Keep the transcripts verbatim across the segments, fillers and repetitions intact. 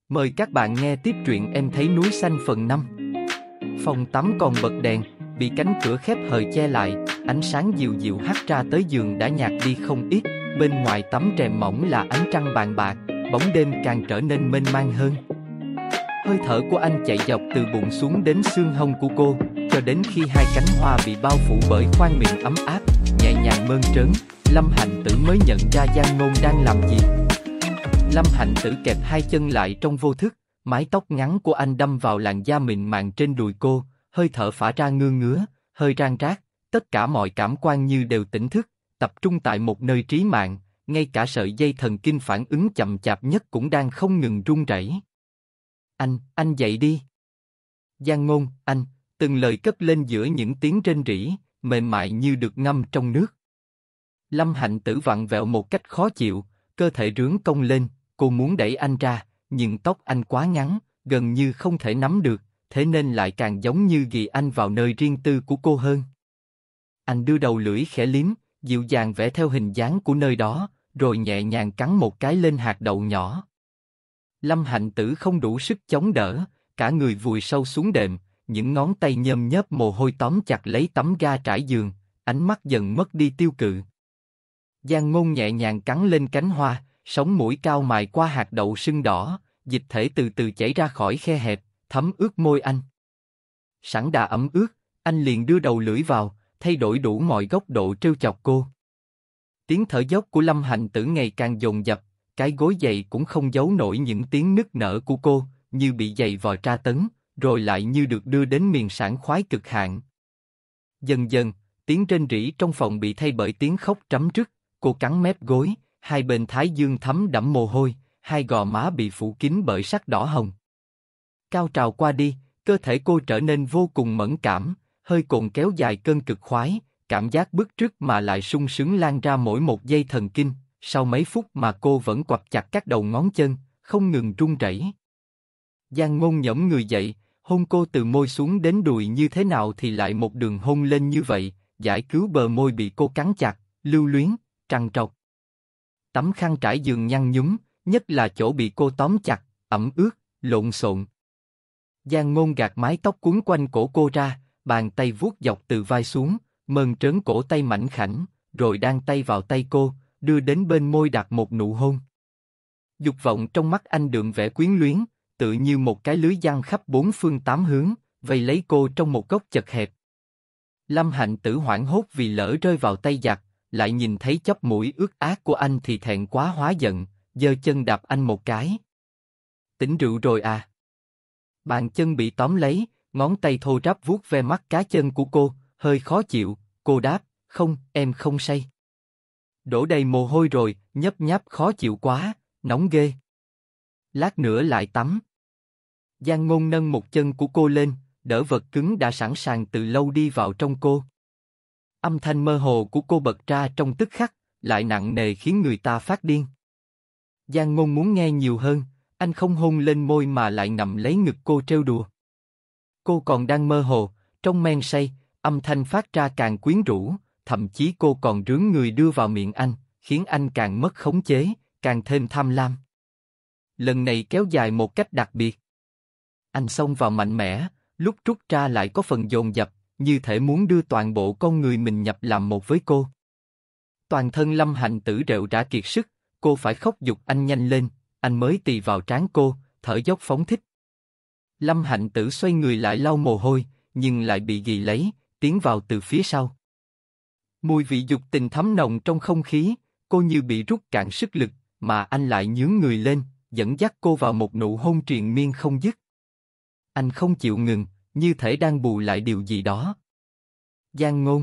Mời các bạn nghe tiếp truyện Em thấy núi xanh phần năm. Phòng tắm còn bật đèn, bị cánh cửa khép hờ che lại, ánh sáng dịu dịu hắt ra tới giường đã nhạt đi không ít. Bên ngoài tấm rèm mỏng là ánh trăng bàn bạc, bóng đêm càng trở nên mênh mang hơn. Hơi thở của anh chạy dọc từ bụng xuống đến xương hông của cô, cho đến khi hai cánh hoa bị bao phủ bởi khoang miệng ấm áp, nhẹ nhàng mơn trớn. Lâm Hạnh Tử mới nhận ra Giang Ngôn đang làm gì. Lâm Hạnh Tử kẹp hai chân lại trong vô thức, mái tóc ngắn của anh đâm vào làn da mịn màng trên đùi cô, hơi thở phả ra ngưa ngứa, hơi rang rát, tất cả mọi cảm quan như đều tỉnh thức, tập trung tại một nơi trí mạng, ngay cả sợi dây thần kinh phản ứng chậm chạp nhất cũng đang không ngừng run rẩy. Anh, anh dậy đi. Giang Ngôn, anh, từng lời cất lên giữa những tiếng rên rỉ, mềm mại như được ngâm trong nước. Lâm Hạnh Tử vặn vẹo một cách khó chịu, cơ thể rướn cong lên, cô muốn đẩy anh ra, nhưng tóc anh quá ngắn, gần như không thể nắm được, thế nên lại càng giống như ghi anh vào nơi riêng tư của cô hơn. Anh đưa đầu lưỡi khẽ liếm, dịu dàng vẽ theo hình dáng của nơi đó, rồi nhẹ nhàng cắn một cái lên hạt đậu nhỏ. Lâm Hạnh Tử không đủ sức chống đỡ, cả người vùi sâu xuống đệm, những ngón tay nhơm nhớp mồ hôi tóm chặt lấy tấm ga trải giường, ánh mắt dần mất đi tiêu cự. Giang Ngôn nhẹ nhàng cắn lên cánh hoa, sống mũi cao mài qua hạt đậu sưng đỏ, dịch thể từ từ chảy ra khỏi khe hẹp, thấm ướt môi anh. Sẵn đã ẩm ướt, anh liền đưa đầu lưỡi vào, thay đổi đủ mọi góc độ trêu chọc cô. Tiếng thở dốc của Lâm Hạnh Tử ngày càng dồn dập, cái gối dậy cũng không giấu nổi những tiếng nức nở của cô, như bị giày vò tra tấn, rồi lại như được đưa đến miền sảng khoái cực hạn. Dần dần, tiếng rên rỉ trong phòng bị thay bởi tiếng khóc trắm rứt, cô cắn mép gối, hai bên thái dương thấm đẫm mồ hôi, hai gò má bị phủ kín bởi sắc đỏ hồng. Cao trào qua đi, cơ thể cô trở nên vô cùng mẫn cảm, hơi cồn kéo dài cơn cực khoái, cảm giác bứt rứt mà lại sung sướng lan ra mỗi một dây thần kinh. Sau mấy phút mà cô vẫn quặp chặt các đầu ngón chân, không ngừng run rẩy. Giang Ngôn nhổm người dậy, hôn cô từ môi xuống đến đùi như thế nào thì lại một đường hôn lên như vậy, giải cứu bờ môi bị cô cắn chặt, lưu luyến, trằn trọc. Tấm khăn trải giường nhăn nhúm, nhất là chỗ bị cô tóm chặt, ẩm ướt, lộn xộn. Giang Ngôn gạt mái tóc quấn quanh cổ cô ra, bàn tay vuốt dọc từ vai xuống, mơn trớn cổ tay mảnh khảnh, rồi đan tay vào tay cô, đưa đến bên môi đặt một nụ hôn. Dục vọng trong mắt anh đượm vẻ quyến luyến, tự như một cái lưới giăng khắp bốn phương tám hướng, vây lấy cô trong một góc chật hẹp. Lâm Hạnh Tử hoảng hốt vì lỡ rơi vào tay giặc, lại nhìn thấy chóp mũi ướt át của anh thì thẹn quá hóa giận, giơ chân đạp anh một cái. Tỉnh rượu rồi à? Bàn chân bị tóm lấy, ngón tay thô ráp vuốt ve mắt cá chân của cô, hơi khó chịu, cô đáp, không, em không say. Đổ đầy mồ hôi rồi, nhấp nháp khó chịu quá, nóng ghê. Lát nữa lại tắm. Giang Ngôn nâng một chân của cô lên, đỡ vật cứng đã sẵn sàng từ lâu đi vào trong cô. Âm thanh mơ hồ của cô bật ra trong tức khắc, lại nặng nề khiến người ta phát điên. Giang Ngôn muốn nghe nhiều hơn, anh không hôn lên môi mà lại nằm lấy ngực cô trêu đùa. Cô còn đang mơ hồ, trong men say, âm thanh phát ra càng quyến rũ, thậm chí cô còn rướn người đưa vào miệng anh, khiến anh càng mất khống chế, càng thêm tham lam. Lần này kéo dài một cách đặc biệt. Anh xông vào mạnh mẽ, lúc rút ra lại có phần dồn dập, như thể muốn đưa toàn bộ con người mình nhập làm một với cô. Toàn thân Lâm Hạnh Tử rệu rã kiệt sức, cô phải khóc giục anh nhanh lên, anh mới tì vào trán cô, thở dốc phóng thích. Lâm Hạnh Tử xoay người lại lau mồ hôi, nhưng lại bị ghì lấy, tiến vào từ phía sau. Mùi vị dục tình thấm nồng trong không khí, cô như bị rút cạn sức lực, mà anh lại nhướng người lên, dẫn dắt cô vào một nụ hôn triền miên không dứt. Anh không chịu ngừng, như thể đang bù lại điều gì đó. Giang Ngôn,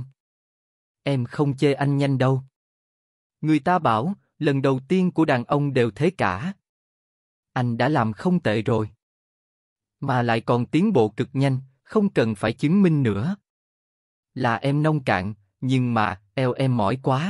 em không chê anh nhanh đâu. Người ta bảo, lần đầu tiên của đàn ông đều thế cả. Anh đã làm không tệ rồi. Mà lại còn tiến bộ cực nhanh, không cần phải chứng minh nữa. Là em nông cạn, nhưng mà, eo em mỏi quá.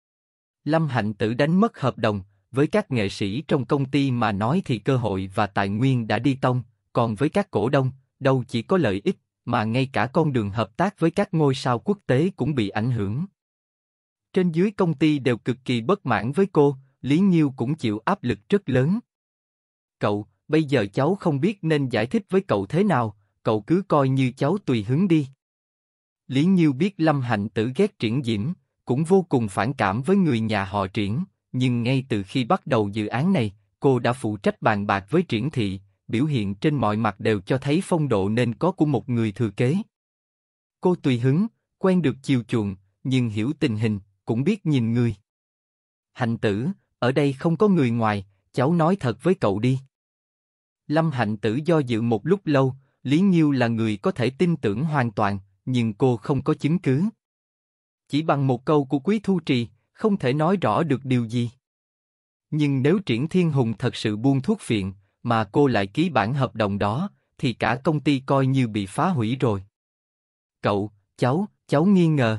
Lâm Hạnh Tử đánh mất hợp đồng, với các nghệ sĩ trong công ty mà nói thì cơ hội và tài nguyên đã đi tông, còn với các cổ đông, đâu chỉ có lợi ích, mà ngay cả con đường hợp tác với các ngôi sao quốc tế cũng bị ảnh hưởng. Trên dưới công ty đều cực kỳ bất mãn với cô, Lý Nhiêu cũng chịu áp lực rất lớn. Cậu, bây giờ cháu không biết nên giải thích với cậu thế nào, cậu cứ coi như cháu tùy hứng đi. Lý Nhiêu biết Lâm Hạnh Tử ghét Triển Diễm, cũng vô cùng phản cảm với người nhà họ Triển, nhưng ngay từ khi bắt đầu dự án này, cô đã phụ trách bàn bạc với Triển Thị, biểu hiện trên mọi mặt đều cho thấy phong độ nên có của một người thừa kế. Cô tùy hứng, quen được chiều chuộng, nhưng hiểu tình hình, cũng biết nhìn người. Hạnh Tử, ở đây không có người ngoài, cháu nói thật với cậu đi. Lâm Hạnh Tử do dự một lúc lâu, Lý Nhiêu là người có thể tin tưởng hoàn toàn, nhưng cô không có chứng cứ. Chỉ bằng một câu của Quý Thu Trì, không thể nói rõ được điều gì. Nhưng nếu Triển Thiên Hùng thật sự buôn thuốc phiện, mà cô lại ký bản hợp đồng đó, thì cả công ty coi như bị phá hủy rồi. Cậu, cháu, cháu nghi ngờ.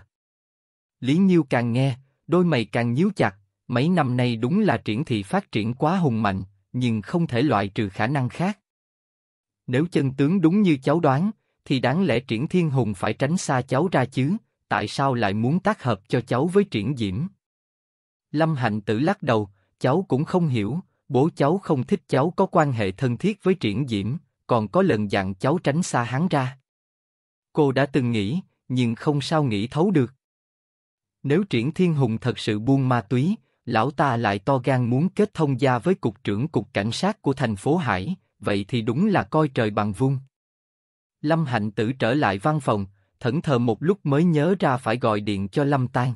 Lý Nhiêu càng nghe, đôi mày càng nhíu chặt, mấy năm nay đúng là Triển Thị phát triển quá hùng mạnh, nhưng không thể loại trừ khả năng khác. Nếu chân tướng đúng như cháu đoán, thì đáng lẽ Triển Thiên Hùng phải tránh xa cháu ra chứ, tại sao lại muốn tác hợp cho cháu với Triển Diễm? Lâm Hạnh Tử lắc đầu, cháu cũng không hiểu, bố cháu không thích cháu có quan hệ thân thiết với Triển Diễm, còn có lần dặn cháu tránh xa hắn ra. Cô đã từng nghĩ, nhưng không sao nghĩ thấu được. Nếu Triển Thiên Hùng thật sự buôn ma túy, lão ta lại to gan muốn kết thông gia với cục trưởng cục cảnh sát của thành phố Hải, vậy thì đúng là coi trời bằng vung. Lâm Hạnh Tử trở lại văn phòng, thẫn thờ một lúc mới nhớ ra phải gọi điện cho Lâm Tang.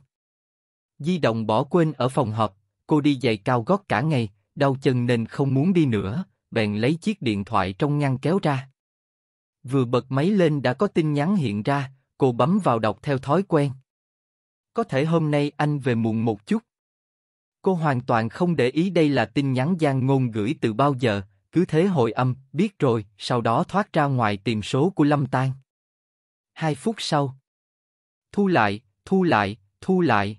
Di động bỏ quên ở phòng họp, cô đi giày cao gót cả ngày, đau chân nên không muốn đi nữa, bèn lấy chiếc điện thoại trong ngăn kéo ra. Vừa bật máy lên đã có tin nhắn hiện ra, cô bấm vào đọc theo thói quen. Có thể hôm nay anh về muộn một chút. Cô hoàn toàn không để ý đây là tin nhắn Giang Ngôn gửi từ bao giờ, cứ thế hồi âm, biết rồi, sau đó thoát ra ngoài tìm số của Lâm Tang. Hai phút sau. Thu lại, thu lại, thu lại.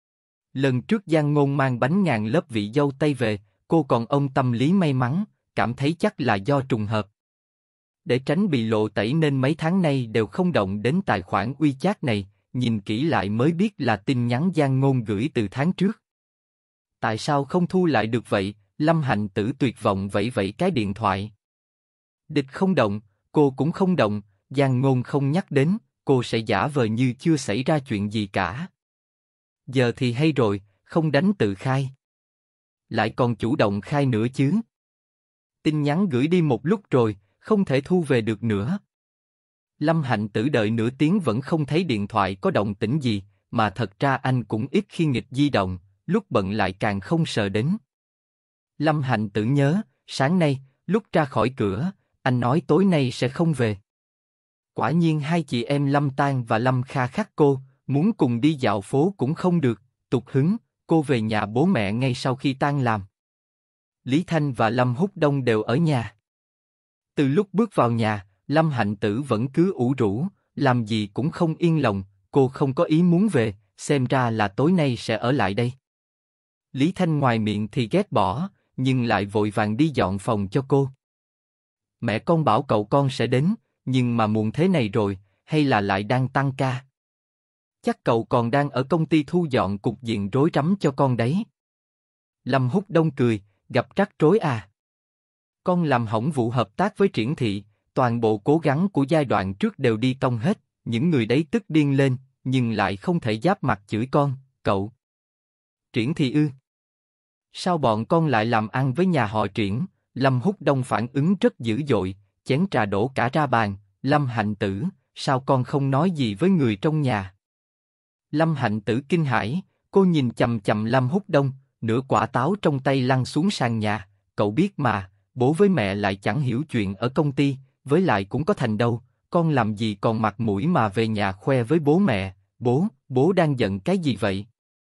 Lần trước Giang Ngôn mang bánh ngàn lớp vị dâu tây về, cô còn ông tâm lý may mắn, cảm thấy chắc là do trùng hợp. Để tránh bị lộ tẩy nên mấy tháng nay đều không động đến tài khoản WeChat này, nhìn kỹ lại mới biết là tin nhắn Giang Ngôn gửi từ tháng trước. Tại sao không thu lại được vậy? Lâm Hạnh Tử tuyệt vọng vẫy vẫy cái điện thoại. Địch không động, cô cũng không động, Giang Ngôn không nhắc đến, cô sẽ giả vờ như chưa xảy ra chuyện gì cả. Giờ thì hay rồi, không đánh tự khai. Lại còn chủ động khai nữa chứ. Tin nhắn gửi đi một lúc rồi, không thể thu về được nữa. Lâm Hạnh Tử đợi nửa tiếng vẫn không thấy điện thoại có động tĩnh gì, mà thật ra anh cũng ít khi nghịch di động, lúc bận lại càng không sờ đến. Lâm Hạnh Tử nhớ, sáng nay, lúc ra khỏi cửa, anh nói tối nay sẽ không về. Quả nhiên hai chị em Lâm Tang và Lâm Kha khắc cô, muốn cùng đi dạo phố cũng không được, tụt hứng, cô về nhà bố mẹ ngay sau khi tan làm. Lý Thanh và Lâm Húc Đông đều ở nhà. Từ lúc bước vào nhà, Lâm Hạnh Tử vẫn cứ ủ rũ, làm gì cũng không yên lòng, cô không có ý muốn về, xem ra là tối nay sẽ ở lại đây. Lý Thanh ngoài miệng thì ghét bỏ, nhưng lại vội vàng đi dọn phòng cho cô. Mẹ con bảo cậu con sẽ đến, nhưng mà muộn thế này rồi, hay là lại đang tăng ca? Chắc cậu còn đang ở công ty thu dọn cục diện rối rắm cho con đấy. Lâm Húc Đông cười, gặp rắc rối à? Con làm hỏng vụ hợp tác với Triển Thị, toàn bộ cố gắng của giai đoạn trước đều đi tông hết, những người đấy tức điên lên, nhưng lại không thể giáp mặt chửi con, cậu. Triển Thị ư? Sao bọn con lại làm ăn với nhà họ Triển? Lâm Húc Đông phản ứng rất dữ dội, chén trà đổ cả ra bàn. Lâm Hạnh Tử, sao con không nói gì với người trong nhà? Lâm Hạnh Tử kinh hãi, cô nhìn chằm chằm Lâm Húc Đông, nửa quả táo trong tay lăn xuống sàn nhà. Cậu biết mà, bố với mẹ lại chẳng hiểu chuyện ở công ty, với lại cũng có thành đâu, con làm gì còn mặt mũi mà về nhà khoe với bố mẹ. Bố, bố đang giận cái gì vậy?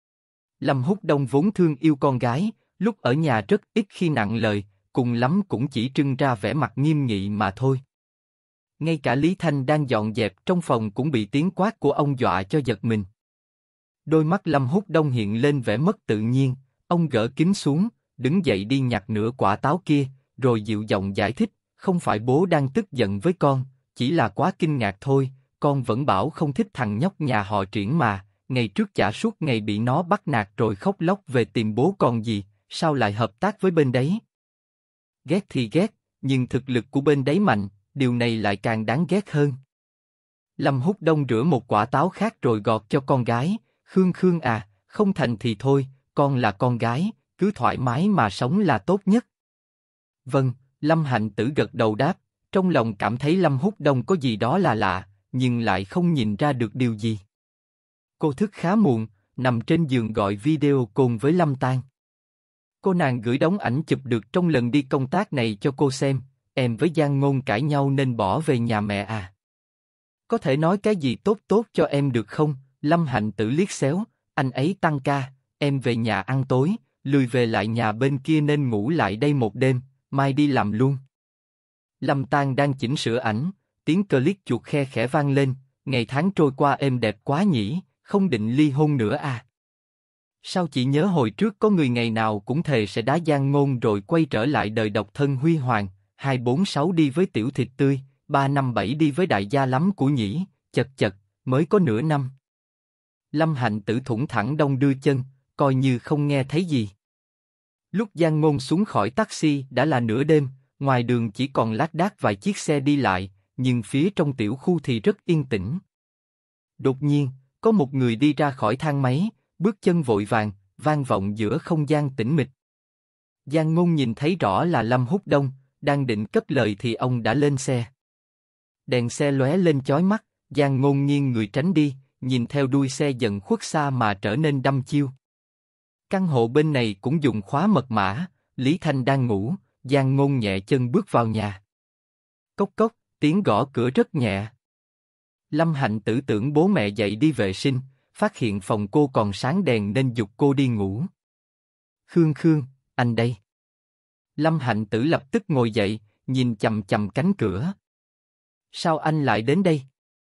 Lâm Húc Đông vốn thương yêu con gái, lúc ở nhà rất ít khi nặng lời, cùng lắm cũng chỉ trưng ra vẻ mặt nghiêm nghị mà thôi. Ngay cả Lý Thanh đang dọn dẹp trong phòng cũng bị tiếng quát của ông dọa cho giật mình. Đôi mắt Lâm Húc Đông hiện lên vẻ mất tự nhiên, ông gỡ kính xuống, đứng dậy đi nhặt nửa quả táo kia, rồi dịu giọng giải thích, không phải bố đang tức giận với con, chỉ là quá kinh ngạc thôi, con vẫn bảo không thích thằng nhóc nhà họ Triển mà, ngày trước chả suốt ngày bị nó bắt nạt rồi khóc lóc về tìm bố còn gì, sao lại hợp tác với bên đấy? Ghét thì ghét, nhưng thực lực của bên đấy mạnh, điều này lại càng đáng ghét hơn. Lâm Húc Đông rửa một quả táo khác rồi gọt cho con gái, Khương Khương à, không thành thì thôi, con là con gái, cứ thoải mái mà sống là tốt nhất. Vâng, Lâm Hạnh Tử gật đầu đáp, trong lòng cảm thấy Lâm Húc Đông có gì đó là lạ, nhưng lại không nhìn ra được điều gì. Cô thức khá muộn, nằm trên giường gọi video call với Lâm Tang. Cô nàng gửi đống ảnh chụp được trong lần đi công tác này cho cô xem, em với Giang Ngôn cãi nhau nên bỏ về nhà mẹ à. Có thể nói cái gì tốt tốt cho em được không? Lâm Hạnh Tử liếc xéo, anh ấy tăng ca, em về nhà ăn tối, lười về lại nhà bên kia nên ngủ lại đây một đêm, mai đi làm luôn. Lâm Tang đang chỉnh sửa ảnh, tiếng click chuột khe khẽ vang lên, ngày tháng trôi qua êm đẹp quá nhỉ, không định ly hôn nữa à? Sao chị nhớ hồi trước có người ngày nào cũng thề sẽ đá Giang Ngôn rồi quay trở lại đời độc thân huy hoàng, hai bốn sáu đi với tiểu thịt tươi, ba năm bảy đi với đại gia lắm của nhỉ, chật chật, mới có nửa năm. Lâm Hạnh Tử thủng thẳng đong đưa chân, coi như không nghe thấy gì. Lúc Giang Ngôn xuống khỏi taxi đã là nửa đêm, ngoài đường chỉ còn lác đác vài chiếc xe đi lại, nhưng phía trong tiểu khu thì rất yên tĩnh. Đột nhiên, có một người đi ra khỏi thang máy, bước chân vội vàng, vang vọng giữa không gian tĩnh mịch. Giang Ngôn nhìn thấy rõ là Lâm Húc Đông, đang định cất lời thì ông đã lên xe. Đèn xe lóe lên chói mắt, Giang Ngôn nghiêng người tránh đi, nhìn theo đuôi xe dần khuất xa mà trở nên đăm chiêu. Căn hộ bên này cũng dùng khóa mật mã, Lý Thanh đang ngủ, Giang Ngôn nhẹ chân bước vào nhà. Cốc cốc, tiếng gõ cửa rất nhẹ. Lâm Hạnh Tử tưởng bố mẹ dậy đi vệ sinh, phát hiện phòng cô còn sáng đèn nên giục cô đi ngủ. Khương Khương, anh đây. Lâm Hạnh Tử lập tức ngồi dậy, nhìn chằm chằm cánh cửa. Sao anh lại đến đây?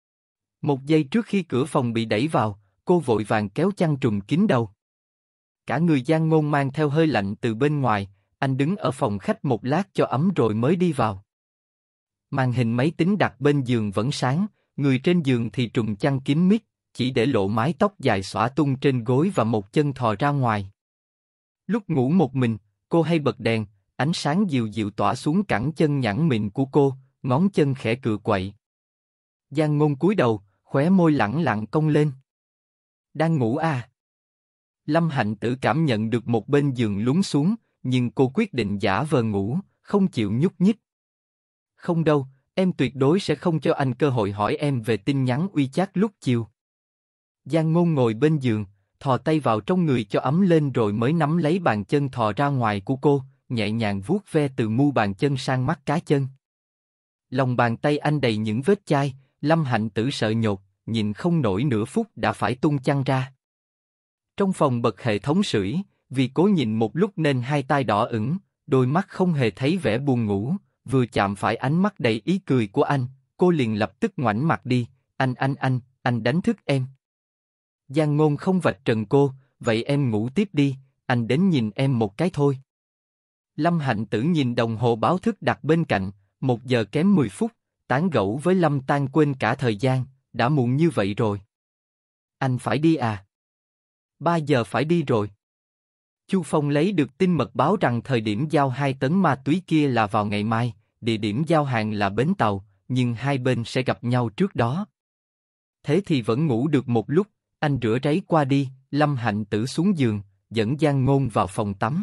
Một giây trước khi cửa phòng bị đẩy vào, cô vội vàng kéo chăn trùm kín đầu. Cả người Giang Ngôn mang theo hơi lạnh từ bên ngoài, anh đứng ở phòng khách một lát cho ấm rồi mới đi vào. Màn hình máy tính đặt bên giường vẫn sáng, người trên giường thì trùm chăn kín mít, chỉ để lộ mái tóc dài xõa tung trên gối và một chân thò ra ngoài. Lúc ngủ một mình, cô hay bật đèn, ánh sáng dịu dịu tỏa xuống cẳng chân nhẵn mịn của cô, ngón chân khẽ cựa quậy. Giang Ngôn cúi đầu, khóe môi lẳng lặng cong lên. Đang ngủ à? Lâm Hạnh Tử cảm nhận được một bên giường lún xuống, nhưng cô quyết định giả vờ ngủ, không chịu nhúc nhích. Không đâu, em tuyệt đối sẽ không cho anh cơ hội hỏi em về tin nhắn WeChat lúc chiều. Giang Ngôn ngồi bên giường, thò tay vào trong người cho ấm lên rồi mới nắm lấy bàn chân thò ra ngoài của cô, nhẹ nhàng vuốt ve từ mu bàn chân sang mắt cá chân. Lòng bàn tay anh đầy những vết chai, Lâm Hạnh Tử sợ nhột, nhìn không nổi nửa phút đã phải tung chăn ra. Trong phòng bật hệ thống sưởi, vì cố nhìn một lúc nên hai tai đỏ ửng, đôi mắt không hề thấy vẻ buồn ngủ, vừa chạm phải ánh mắt đầy ý cười của anh, cô liền lập tức ngoảnh mặt đi, anh anh anh, anh đánh thức em. Giang Ngôn không vạch trần cô, vậy em ngủ tiếp đi, anh đến nhìn em một cái thôi. Lâm Hạnh Tử nhìn đồng hồ báo thức đặt bên cạnh, một giờ kém mười phút, tán gẫu với Lâm Tang quên cả thời gian, đã muộn như vậy rồi. Anh phải đi à? Ba giờ phải đi rồi. Chu Phong lấy được tin mật báo rằng thời điểm giao hai tấn ma túy kia là vào ngày mai, địa điểm giao hàng là bến tàu, nhưng hai bên sẽ gặp nhau trước đó. Thế thì vẫn ngủ được một lúc, anh rửa ráy qua đi, Lâm Hạnh Tử xuống giường, dẫn Giang Ngôn vào phòng tắm.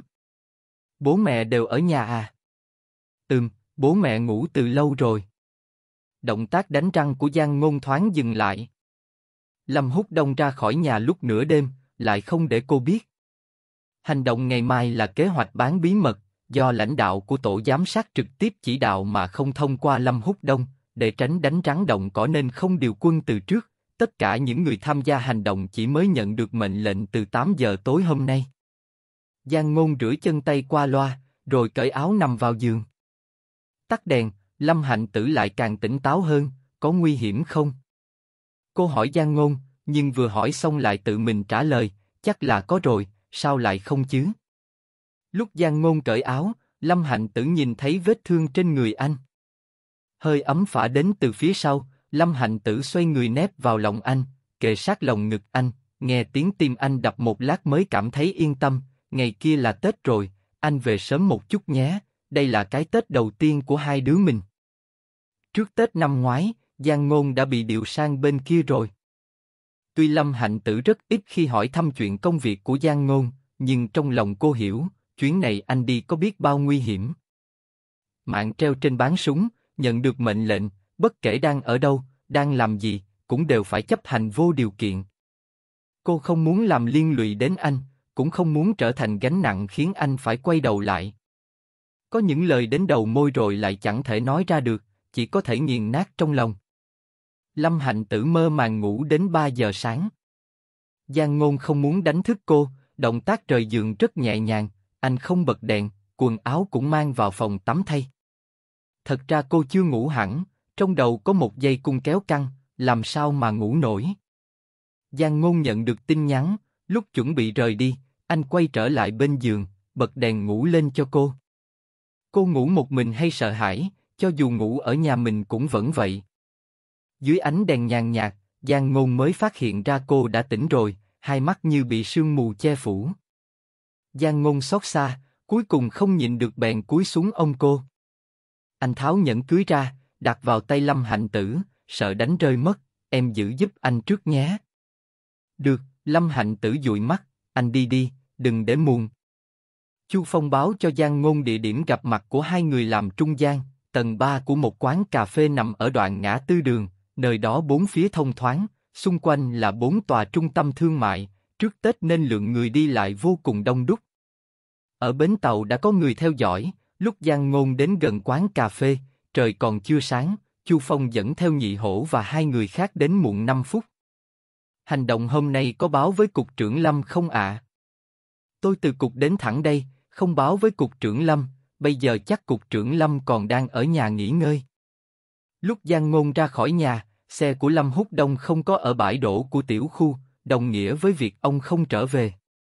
Bố mẹ đều ở nhà à? Ừm, bố mẹ ngủ từ lâu rồi. Động tác đánh răng của Giang Ngôn thoáng dừng lại. Lâm Húc Đông ra khỏi nhà lúc nửa đêm, lại không để cô biết. Hành động ngày mai là kế hoạch bán bí mật, do lãnh đạo của tổ giám sát trực tiếp chỉ đạo mà không thông qua Lâm Húc Đông, để tránh đánh rắn động cỏ nên không điều quân từ trước. Tất cả những người tham gia hành động chỉ mới nhận được mệnh lệnh từ tám giờ tối hôm nay. Giang Ngôn rửa chân tay qua loa, rồi cởi áo nằm vào giường. Tắt đèn, Lâm Hạnh Tử lại càng tỉnh táo hơn, có nguy hiểm không? Cô hỏi Giang Ngôn, nhưng vừa hỏi xong lại tự mình trả lời, chắc là có rồi, sao lại không chứ? Lúc Giang Ngôn cởi áo, Lâm Hạnh Tử nhìn thấy vết thương trên người anh. Hơi ấm phả đến từ phía sau, Lâm Hạnh Tử xoay người nép vào lòng anh, kề sát lòng ngực anh, nghe tiếng tim anh đập một lát mới cảm thấy yên tâm, ngày kia là Tết rồi, anh về sớm một chút nhé, đây là cái Tết đầu tiên của hai đứa mình. Trước Tết năm ngoái, Giang Ngôn đã bị điều sang bên kia rồi. Tuy Lâm Hạnh Tử rất ít khi hỏi thăm chuyện công việc của Giang Ngôn, nhưng trong lòng cô hiểu, chuyến này anh đi có biết bao nguy hiểm. Mạng treo trên bán súng, nhận được mệnh lệnh, bất kể đang ở đâu, đang làm gì, cũng đều phải chấp hành vô điều kiện. Cô không muốn làm liên lụy đến anh, cũng không muốn trở thành gánh nặng khiến anh phải quay đầu lại. Có những lời đến đầu môi rồi lại chẳng thể nói ra được, chỉ có thể nghiền nát trong lòng. Lâm Hạnh Tử mơ màng ngủ đến ba giờ sáng. Giang Ngôn không muốn đánh thức cô, động tác rời giường rất nhẹ nhàng, anh không bật đèn, quần áo cũng mang vào phòng tắm thay. Thật ra cô chưa ngủ hẳn, trong đầu có một dây cung kéo căng, làm sao mà ngủ nổi. Giang Ngôn nhận được tin nhắn, lúc chuẩn bị rời đi, anh quay trở lại bên giường, bật đèn ngủ lên cho cô. Cô ngủ một mình hay sợ hãi, cho dù ngủ ở nhà mình cũng vẫn vậy. Dưới ánh đèn nhàn nhạt, Giang Ngôn mới phát hiện ra cô đã tỉnh rồi, hai mắt như bị sương mù che phủ. Giang Ngôn xót xa, cuối cùng không nhịn được bèn cúi xuống ôm cô. Anh tháo nhẫn cưới ra, đặt vào tay Lâm Hạnh Tử, sợ đánh rơi mất, em giữ giúp anh trước nhé. Được, Lâm Hạnh Tử dụi mắt, anh đi đi, đừng để muộn. Chu Phong báo cho Giang Ngôn địa điểm gặp mặt của hai người làm trung gian, tầng ba của một quán cà phê nằm ở đoạn ngã tư đường, nơi đó bốn phía thông thoáng, xung quanh là bốn tòa trung tâm thương mại, trước Tết nên lượng người đi lại vô cùng đông đúc. Ở bến tàu đã có người theo dõi, lúc Giang Ngôn đến gần quán cà phê, trời còn chưa sáng, Chu Phong dẫn theo Nhị Hổ và hai người khác đến muộn năm phút. Hành động hôm nay có báo với cục trưởng Lâm không ạ? Tôi từ cục đến thẳng đây, không báo với cục trưởng Lâm, bây giờ chắc cục trưởng Lâm còn đang ở nhà nghỉ ngơi. Lúc Giang Ngôn ra khỏi nhà, xe của Lâm Húc Đông không có ở bãi đỗ của tiểu khu, đồng nghĩa với việc ông không trở về.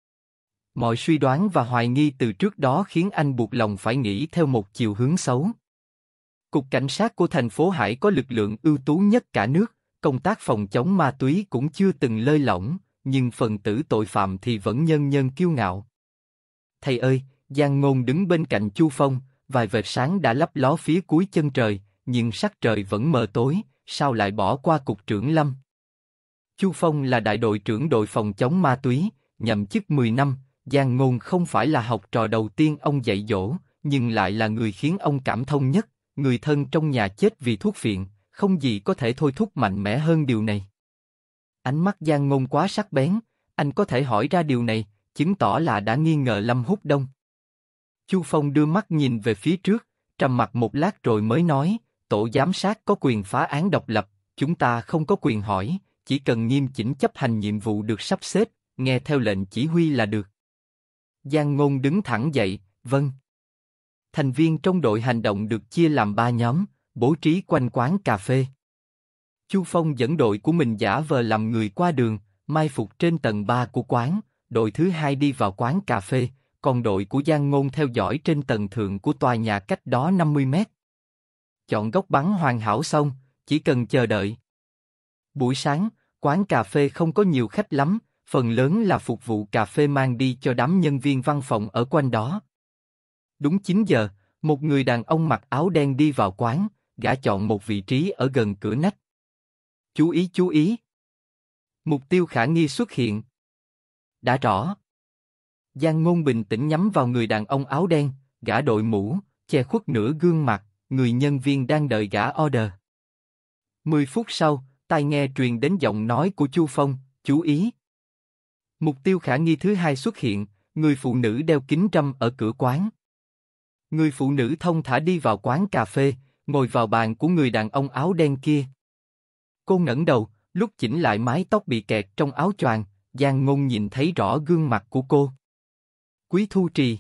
Mọi suy đoán và hoài nghi từ trước đó khiến anh buộc lòng phải nghĩ theo một chiều hướng xấu. Cục cảnh sát của thành phố Hải có lực lượng ưu tú nhất cả nước, công tác phòng chống ma túy cũng chưa từng lơi lỏng, nhưng phần tử tội phạm thì vẫn nhân nhân kiêu ngạo. Thầy ơi, Giang Ngôn đứng bên cạnh Chu Phong, vài vệt sáng đã lấp ló phía cuối chân trời, nhưng sắc trời vẫn mờ tối, sao lại bỏ qua cục trưởng Lâm? Chu Phong là đại đội trưởng đội phòng chống ma túy, nhậm chức mười năm, Giang Ngôn không phải là học trò đầu tiên ông dạy dỗ, nhưng lại là người khiến ông cảm thông nhất, người thân trong nhà chết vì thuốc phiện, không gì có thể thôi thúc mạnh mẽ hơn điều này. Ánh mắt Giang Ngôn quá sắc bén, anh có thể hỏi ra điều này, chứng tỏ là đã nghi ngờ Lâm Húc Đông. Chu Phong đưa mắt nhìn về phía trước, trầm mặc một lát rồi mới nói, tổ giám sát có quyền phá án độc lập, chúng ta không có quyền hỏi, chỉ cần nghiêm chỉnh chấp hành nhiệm vụ được sắp xếp, nghe theo lệnh chỉ huy là được. Giang Ngôn đứng thẳng dậy, vâng. Thành viên trong đội hành động được chia làm ba nhóm, bố trí quanh quán cà phê. Chu Phong dẫn đội của mình giả vờ làm người qua đường, mai phục trên tầng ba của quán, đội thứ hai đi vào quán cà phê, còn đội của Giang Ngôn theo dõi trên tầng thượng của tòa nhà cách đó năm mươi mét. Chọn góc bắn hoàn hảo xong, chỉ cần chờ đợi. Buổi sáng, quán cà phê không có nhiều khách lắm, phần lớn là phục vụ cà phê mang đi cho đám nhân viên văn phòng ở quanh đó. Đúng chín giờ, một người đàn ông mặc áo đen đi vào quán, gã chọn một vị trí ở gần cửa nách. Chú ý chú ý. Mục tiêu khả nghi xuất hiện. Đã rõ. Giang Ngôn bình tĩnh nhắm vào người đàn ông áo đen, gã đội mũ, che khuất nửa gương mặt, người nhân viên đang đợi gã order. Mười phút sau, tai nghe truyền đến giọng nói của Chu Phong, chú ý. Mục tiêu khả nghi thứ hai xuất hiện, người phụ nữ đeo kính râm ở cửa quán. Người phụ nữ thông thả đi vào quán cà phê, ngồi vào bàn của người đàn ông áo đen kia. Cô ngẩng đầu, lúc chỉnh lại mái tóc bị kẹt trong áo choàng, Giang Ngôn nhìn thấy rõ gương mặt của cô. Quý Thu Trì.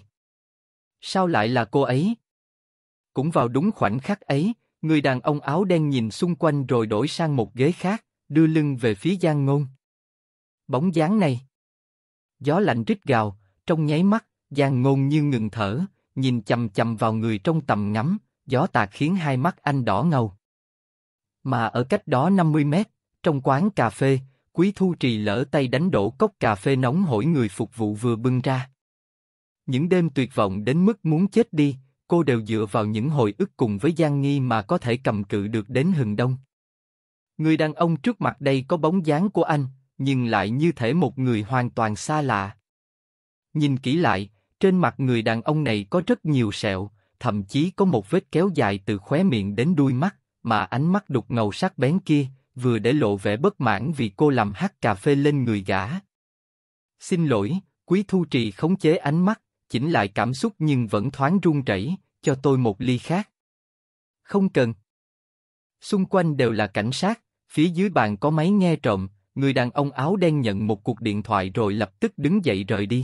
Sao lại là cô ấy? Cũng vào đúng khoảnh khắc ấy, người đàn ông áo đen nhìn xung quanh rồi đổi sang một ghế khác, đưa lưng về phía Giang Ngôn. Bóng dáng này. Gió lạnh rít gào, trong nháy mắt, Giang Ngôn như ngừng thở, nhìn chằm chằm vào người trong tầm ngắm, gió tạt khiến hai mắt anh đỏ ngầu. Mà ở cách đó năm mươi mét, trong quán cà phê, Quý Thu Trì lỡ tay đánh đổ cốc cà phê nóng hổi người phục vụ vừa bưng ra. Những đêm tuyệt vọng đến mức muốn chết đi, cô đều dựa vào những hồi ức cùng với Giang Nghi mà có thể cầm cự được đến hừng đông. Người đàn ông trước mặt đây có bóng dáng của anh, nhưng lại như thể một người hoàn toàn xa lạ. Nhìn kỹ lại, trên mặt người đàn ông này có rất nhiều sẹo, thậm chí có một vết kéo dài từ khóe miệng đến đuôi mắt, mà ánh mắt đục ngầu sắc bén kia, vừa để lộ vẻ bất mãn vì cô làm hắt cà phê lên người gã. Xin lỗi, Quý Thu Trì khống chế ánh mắt, chỉnh lại cảm xúc nhưng vẫn thoáng run rẩy, cho tôi một ly khác. Không cần. Xung quanh đều là cảnh sát, phía dưới bàn có máy nghe trộm, người đàn ông áo đen nhận một cuộc điện thoại rồi lập tức đứng dậy rời đi.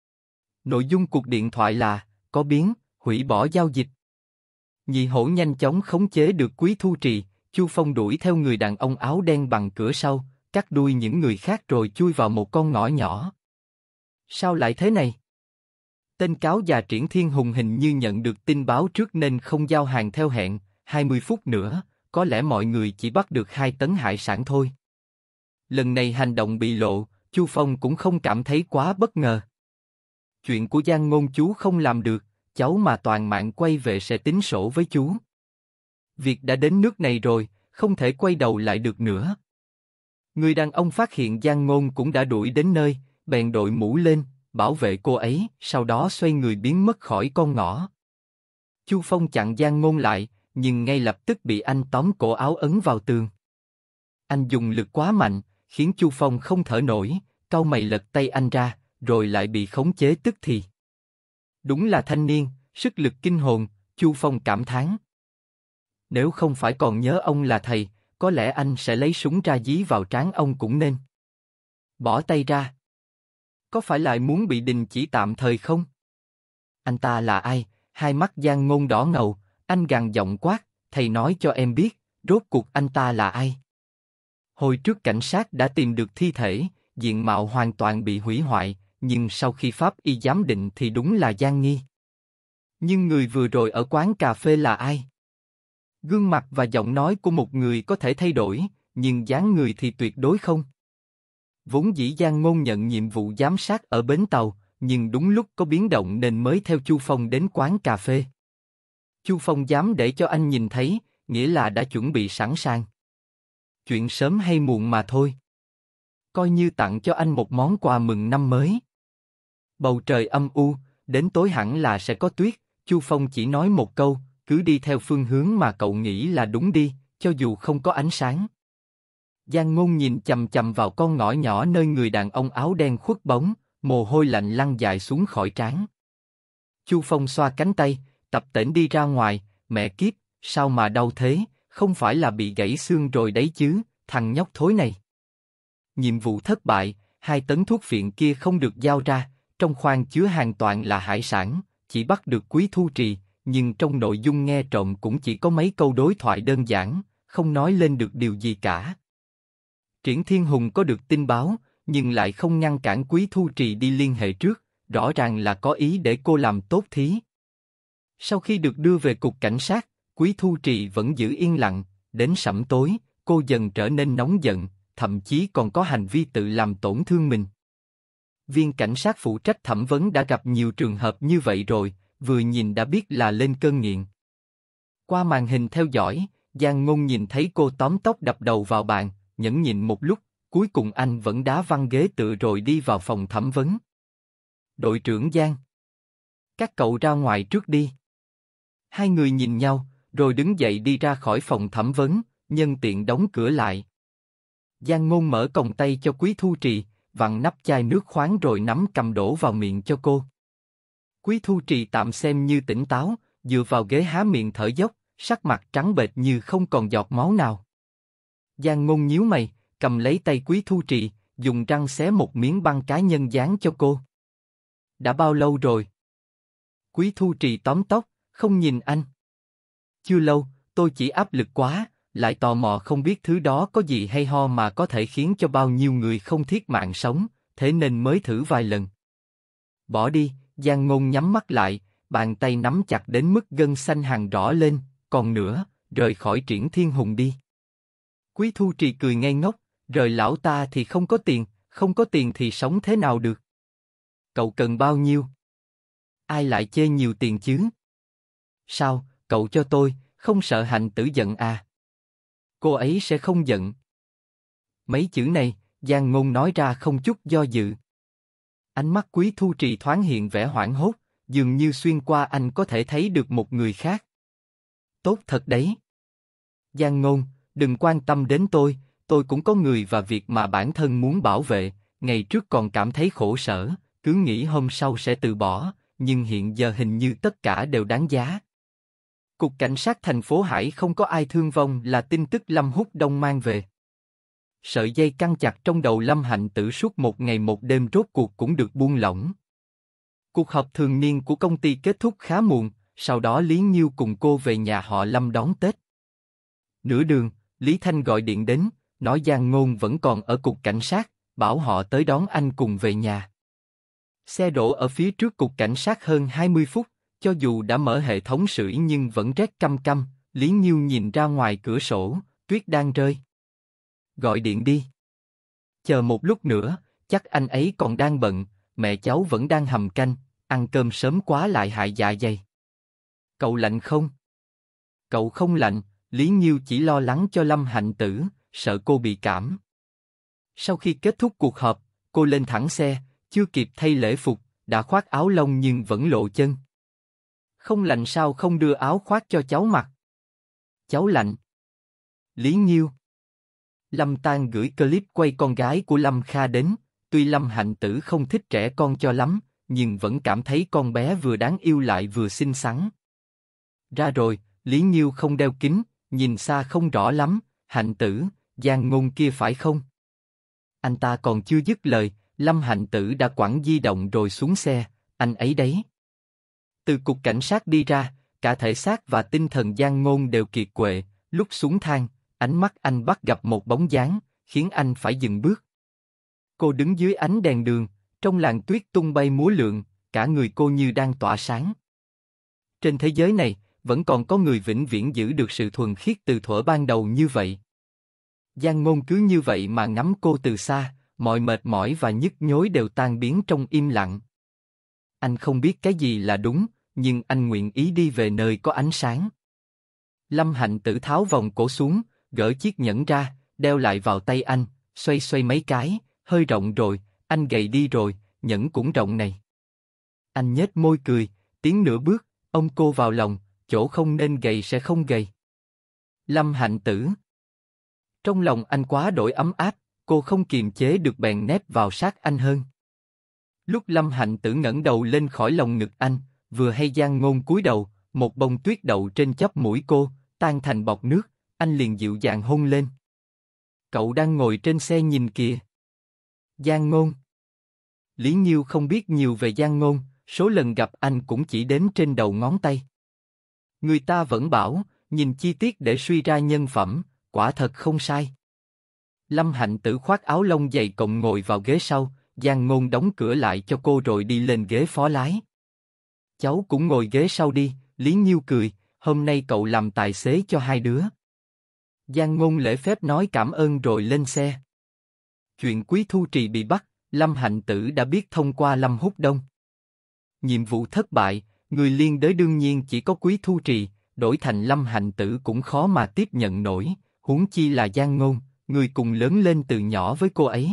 Nội dung cuộc điện thoại là, có biến, hủy bỏ giao dịch. Nhị hổ nhanh chóng khống chế được Quý Thu Trì, Chu Phong đuổi theo người đàn ông áo đen bằng cửa sau, cắt đuôi những người khác rồi chui vào một con ngõ nhỏ. Sao lại thế này? Tên cáo già Triển Thiên Hùng hình như nhận được tin báo trước nên không giao hàng theo hẹn, hai mươi phút nữa, có lẽ mọi người chỉ bắt được hai tấn hải sản thôi. Lần này hành động bị lộ, Chu Phong cũng không cảm thấy quá bất ngờ. Chuyện của Giang Ngôn chú không làm được, cháu mà toàn mạng quay về sẽ tính sổ với chú. Việc đã đến nước này rồi, không thể quay đầu lại được nữa. Người đàn ông phát hiện Giang Ngôn cũng đã đuổi đến nơi, bèn đội mũ lên, bảo vệ cô ấy, sau đó xoay người biến mất khỏi con ngõ. Chu Phong chặn Giang Ngôn lại, nhưng ngay lập tức bị anh tóm cổ áo ấn vào tường. Anh dùng lực quá mạnh, khiến Chu Phong không thở nổi, cau mày lật tay anh ra, rồi lại bị khống chế tức thì. Đúng là thanh niên, sức lực kinh hồn, Chu Phong cảm thán. Nếu không phải còn nhớ ông là thầy, có lẽ anh sẽ lấy súng ra dí vào trán ông cũng nên. Bỏ tay ra. Có phải lại muốn bị đình chỉ tạm thời không? Anh ta là ai? Hai mắt Giang Ngôn đỏ ngầu, anh gằn giọng quát, thầy nói cho em biết, rốt cuộc anh ta là ai? Hồi trước cảnh sát đã tìm được thi thể, diện mạo hoàn toàn bị hủy hoại, nhưng sau khi pháp y giám định thì đúng là Giang Nghi. Nhưng người vừa rồi ở quán cà phê là ai? Gương mặt và giọng nói của một người có thể thay đổi, nhưng dáng người thì tuyệt đối không. Vốn dĩ Giang Ngôn nhận nhiệm vụ giám sát ở bến tàu, nhưng đúng lúc có biến động nên mới theo Chu Phong đến quán cà phê. Chu Phong dám để cho anh nhìn thấy, nghĩa là đã chuẩn bị sẵn sàng. Chuyện sớm hay muộn mà thôi. Coi như tặng cho anh một món quà mừng năm mới. Bầu trời âm u, đến tối hẳn là sẽ có tuyết, Chu Phong chỉ nói một câu, cứ đi theo phương hướng mà cậu nghĩ là đúng đi, cho dù không có ánh sáng. Giang Ngôn nhìn chằm chằm vào con ngõ nhỏ nơi người đàn ông áo đen khuất bóng, mồ hôi lạnh lăn dài xuống khỏi trán. Chu Phong xoa cánh tay, tập tễnh đi ra ngoài, mẹ kiếp, sao mà đau thế, không phải là bị gãy xương rồi đấy chứ, thằng nhóc thối này. Nhiệm vụ thất bại, hai tấn thuốc phiện kia không được giao ra, trong khoang chứa hàng toàn là hải sản, chỉ bắt được Quý Thu Trì, nhưng trong nội dung nghe trộm cũng chỉ có mấy câu đối thoại đơn giản, không nói lên được điều gì cả. Triển Thiên Hùng có được tin báo, nhưng lại không ngăn cản Quý Thu Trì đi liên hệ trước, rõ ràng là có ý để cô làm tốt thí. Sau khi được đưa về cục cảnh sát, Quý Thu Trì vẫn giữ yên lặng, đến sẩm tối, cô dần trở nên nóng giận, thậm chí còn có hành vi tự làm tổn thương mình. Viên cảnh sát phụ trách thẩm vấn đã gặp nhiều trường hợp như vậy rồi, vừa nhìn đã biết là lên cơn nghiện. Qua màn hình theo dõi, Giang Ngôn nhìn thấy cô tóm tóc đập đầu vào bàn, nhẫn nhịn một lúc, cuối cùng anh vẫn đá văng ghế tựa rồi đi vào phòng thẩm vấn. Đội trưởng Giang, các cậu ra ngoài trước đi. Hai người nhìn nhau, rồi đứng dậy đi ra khỏi phòng thẩm vấn, nhân tiện đóng cửa lại. Giang Ngôn mở còng tay cho Quý Thu Trì, vặn nắp chai nước khoáng rồi nắm cầm đổ vào miệng cho cô. Quý Thu Trì tạm xem như tỉnh táo, dựa vào ghế há miệng thở dốc, sắc mặt trắng bệch như không còn giọt máu nào. Giang Ngôn nhíu mày, cầm lấy tay Quý Thu Trì, dùng răng xé một miếng băng cá nhân dán cho cô. Đã bao lâu rồi? Quý Thu Trì tóm tóc, không nhìn anh. Chưa lâu, tôi chỉ áp lực quá, lại tò mò không biết thứ đó có gì hay ho mà có thể khiến cho bao nhiêu người không thiết mạng sống, thế nên mới thử vài lần. Bỏ đi, Giang Ngôn nhắm mắt lại, bàn tay nắm chặt đến mức gân xanh hằn rõ lên, còn nữa, rời khỏi Triển Thiên Hùng đi. Quý Thu Trì cười ngây ngốc, rời lão ta thì không có tiền, không có tiền thì sống thế nào được? Cậu cần bao nhiêu? Ai lại chê nhiều tiền chứ? Sao, cậu cho tôi, không sợ Hạnh Tử giận à? Cô ấy sẽ không giận. Mấy chữ này, Giang Ngôn nói ra không chút do dự. Ánh mắt Quý Thu Trì thoáng hiện vẻ hoảng hốt, dường như xuyên qua anh có thể thấy được một người khác. Tốt thật đấy. Giang Ngôn, đừng quan tâm đến tôi, tôi cũng có người và việc mà bản thân muốn bảo vệ, ngày trước còn cảm thấy khổ sở, cứ nghĩ hôm sau sẽ từ bỏ, nhưng hiện giờ hình như tất cả đều đáng giá. Cục cảnh sát thành phố Hải không có ai thương vong là tin tức Lâm Húc Đông mang về. Sợi dây căng chặt trong đầu Lâm Hạnh Tử suốt một ngày một đêm rốt cuộc cũng được buông lỏng. Cuộc họp thường niên của công ty kết thúc khá muộn, sau đó Lý Nhiêu cùng cô về nhà họ Lâm đón Tết. Nửa đường, Lý Thanh gọi điện đến, nói Giang Ngôn vẫn còn ở cục cảnh sát, bảo họ tới đón anh cùng về nhà. Xe đổ ở phía trước cục cảnh sát hơn hai mươi phút, cho dù đã mở hệ thống sưởi nhưng vẫn rét căm căm. Lý Nhiêu nhìn ra ngoài cửa sổ, tuyết đang rơi. Gọi điện đi. Chờ một lúc nữa, chắc anh ấy còn đang bận, mẹ cháu vẫn đang hầm canh, ăn cơm sớm quá lại hại dạ dày. Cậu lạnh không? Cậu không lạnh, Lý Nhiêu chỉ lo lắng cho Lâm Hạnh Tử, sợ cô bị cảm. Sau khi kết thúc cuộc họp, cô lên thẳng xe, chưa kịp thay lễ phục, đã khoác áo lông nhưng vẫn lộ chân. Không lạnh sao không đưa áo khoác cho cháu mặc? Cháu lạnh. Lý Nhiêu. Lâm Tang gửi clip quay con gái của Lâm Kha đến, tuy Lâm Hạnh Tử không thích trẻ con cho lắm, nhưng vẫn cảm thấy con bé vừa đáng yêu lại vừa xinh xắn. Ra rồi, Lý Nhiêu không đeo kính, nhìn xa không rõ lắm, Hạnh Tử, Giang Ngôn kia phải không? Anh ta còn chưa dứt lời, Lâm Hạnh Tử đã quẳng di động rồi xuống xe, anh ấy đấy. Từ cục cảnh sát đi ra, cả thể xác và tinh thần Giang Ngôn đều kiệt quệ, lúc xuống thang, ánh mắt anh bắt gặp một bóng dáng, khiến anh phải dừng bước. Cô đứng dưới ánh đèn đường, trong làn tuyết tung bay múa lượn, cả người cô như đang tỏa sáng. Trên thế giới này, vẫn còn có người vĩnh viễn giữ được sự thuần khiết từ thuở ban đầu như vậy. Giang Ngôn cứ như vậy mà ngắm cô từ xa, mọi mệt mỏi và nhức nhối đều tan biến trong im lặng. Anh không biết cái gì là đúng, nhưng anh nguyện ý đi về nơi có ánh sáng. Lâm Hạnh Tử tháo vòng cổ xuống, gỡ chiếc nhẫn ra, đeo lại vào tay anh, xoay xoay mấy cái, hơi rộng rồi, anh gầy đi rồi, nhẫn cũng rộng này. Anh nhếch môi cười, tiến nửa bước, ôm cô vào lòng, chỗ không nên gầy sẽ không gầy. Lâm Hạnh Tử. Trong lòng anh quá đổi ấm áp, cô không kiềm chế được bèn nép vào sát anh hơn. Lúc Lâm Hạnh Tử ngẩng đầu lên khỏi lồng ngực anh, vừa hay Giang Ngôn cúi đầu, một bông tuyết đậu trên chóp mũi cô, tan thành bọt nước, anh liền dịu dàng hôn lên. Cậu đang ngồi trên xe nhìn kìa. Giang Ngôn. Lý Nhiêu không biết nhiều về Giang Ngôn, số lần gặp anh cũng chỉ đếm trên đầu ngón tay. Người ta vẫn bảo, nhìn chi tiết để suy ra nhân phẩm, quả thật không sai. Lâm Hạnh Tử khoác áo lông dày cộng ngồi vào ghế sau, Giang Ngôn đóng cửa lại cho cô rồi đi lên ghế phó lái. Cháu cũng ngồi ghế sau đi, Lý Nhiêu cười, hôm nay cậu làm tài xế cho hai đứa. Giang Ngôn lễ phép nói cảm ơn rồi lên xe. Chuyện Quý Thu Trì bị bắt, Lâm Hạnh Tử đã biết thông qua Lâm Húc Đông. Nhiệm vụ thất bại, người liên đới đương nhiên chỉ có Quý Thu Trì, đổi thành Lâm Hạnh Tử cũng khó mà tiếp nhận nổi, huống chi là Giang Ngôn, người cùng lớn lên từ nhỏ với cô ấy.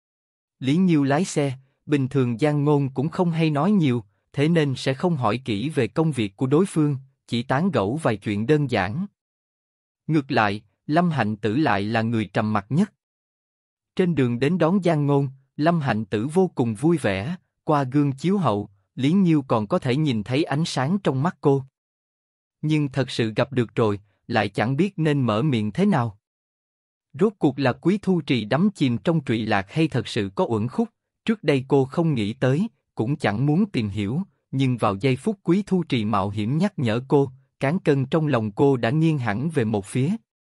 Lý Nhiêu lái xe, bình thường Giang Ngôn cũng không hay nói nhiều, thế nên sẽ không hỏi kỹ về công việc của đối phương, chỉ tán gẫu vài chuyện đơn giản. Ngược lại, Lâm Hạnh Tử lại là người trầm mặc nhất. Trên đường đến đón Giang Ngôn, Lâm Hạnh Tử vô cùng vui vẻ, qua gương chiếu hậu, Lý Nhiêu còn có thể nhìn thấy ánh sáng trong mắt cô. Nhưng thật sự gặp được rồi, lại chẳng biết nên mở miệng thế nào. Rốt cuộc là Quý Thu Trì đắm chìm trong trụy lạc hay thật sự có uẩn khúc, trước đây cô không nghĩ tới, cũng chẳng muốn tìm hiểu, nhưng vào giây phút Quý Thu Trì mạo hiểm nhắc nhở cô, cán cân trong lòng cô đã nghiêng hẳn về một phía.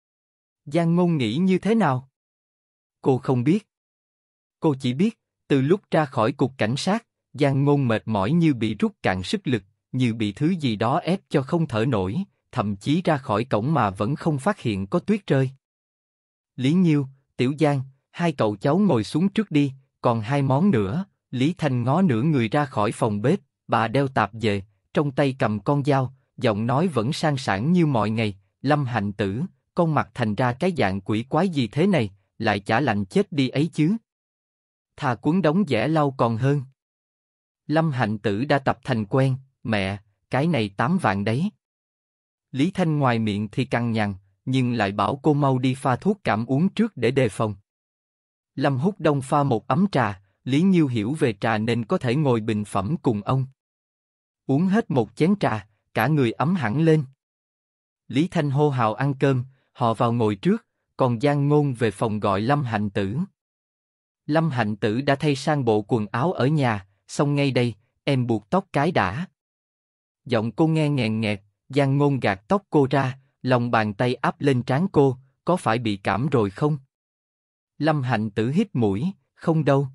Giang Ngôn nghĩ như thế nào? Cô không biết. Cô chỉ biết, từ lúc ra khỏi cục cảnh sát, Giang Ngôn mệt mỏi như bị rút cạn sức lực, như bị thứ gì đó ép cho không thở nổi, thậm chí ra khỏi cổng mà vẫn không phát hiện có tuyết rơi. Lý Nhiêu, Tiểu Giang, hai cậu cháu ngồi xuống trước đi, còn hai món nữa. Lý Thanh ngó nửa người ra khỏi phòng bếp, bà đeo tạp dề, trong tay cầm con dao, giọng nói vẫn sang sảng như mọi ngày, Lâm Hạnh Tử, con mặt thành ra cái dạng quỷ quái gì thế này, lại chả lạnh chết đi ấy chứ. Thà cuốn đóng dẻ lau còn hơn. Lâm Hạnh Tử đã tập thành quen, mẹ, cái này tám vạn đấy. Lý Thanh ngoài miệng thì cằn nhằn, nhưng lại bảo cô mau đi pha thuốc cảm uống trước để đề phòng. Lâm Húc Đông pha một ấm trà, Lý Nhiêu hiểu về trà nên có thể ngồi bình phẩm cùng ông. Uống hết một chén trà, cả người ấm hẳn lên. Lý Thanh hô hào ăn cơm, họ vào ngồi trước, còn Giang Ngôn về phòng gọi Lâm Hạnh Tử. Lâm Hạnh Tử đã thay sang bộ quần áo ở nhà, xong ngay đây, em buộc tóc cái đã. Giọng cô nghe nghẹn nghẹt, Giang Ngôn gạt tóc cô ra, lòng bàn tay áp lên trán cô, có phải bị cảm rồi không? Lâm Hạnh Tử hít mũi, không đâu.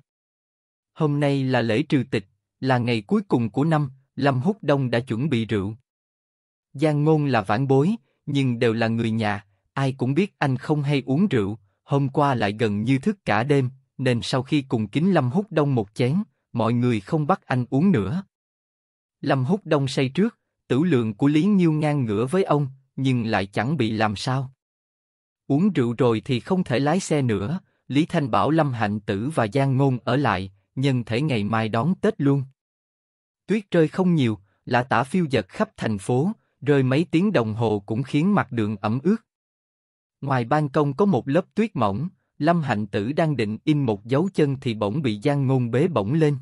Hôm nay là lễ trừ tịch, là ngày cuối cùng của năm, Lâm Húc Đông đã chuẩn bị rượu. Giang Ngôn là vãn bối, nhưng đều là người nhà, ai cũng biết anh không hay uống rượu, hôm qua lại gần như thức cả đêm, nên sau khi cùng kính Lâm Húc Đông một chén, mọi người không bắt anh uống nữa. Lâm Húc Đông say trước, tửu lượng của Lý Nhiêu ngang ngửa với ông, nhưng lại chẳng bị làm sao. Uống rượu rồi thì không thể lái xe nữa, Lý Thanh bảo Lâm Hạnh Tử và Giang Ngôn ở lại, nhân thể ngày mai đón Tết luôn. Tuyết rơi không nhiều, lả tả phiêu dật khắp thành phố, rơi mấy tiếng đồng hồ cũng khiến mặt đường ẩm ướt. Ngoài ban công có một lớp tuyết mỏng, Lâm Hạnh Tử đang định in một dấu chân thì bỗng bị Giang Ngôn bế bổng lên.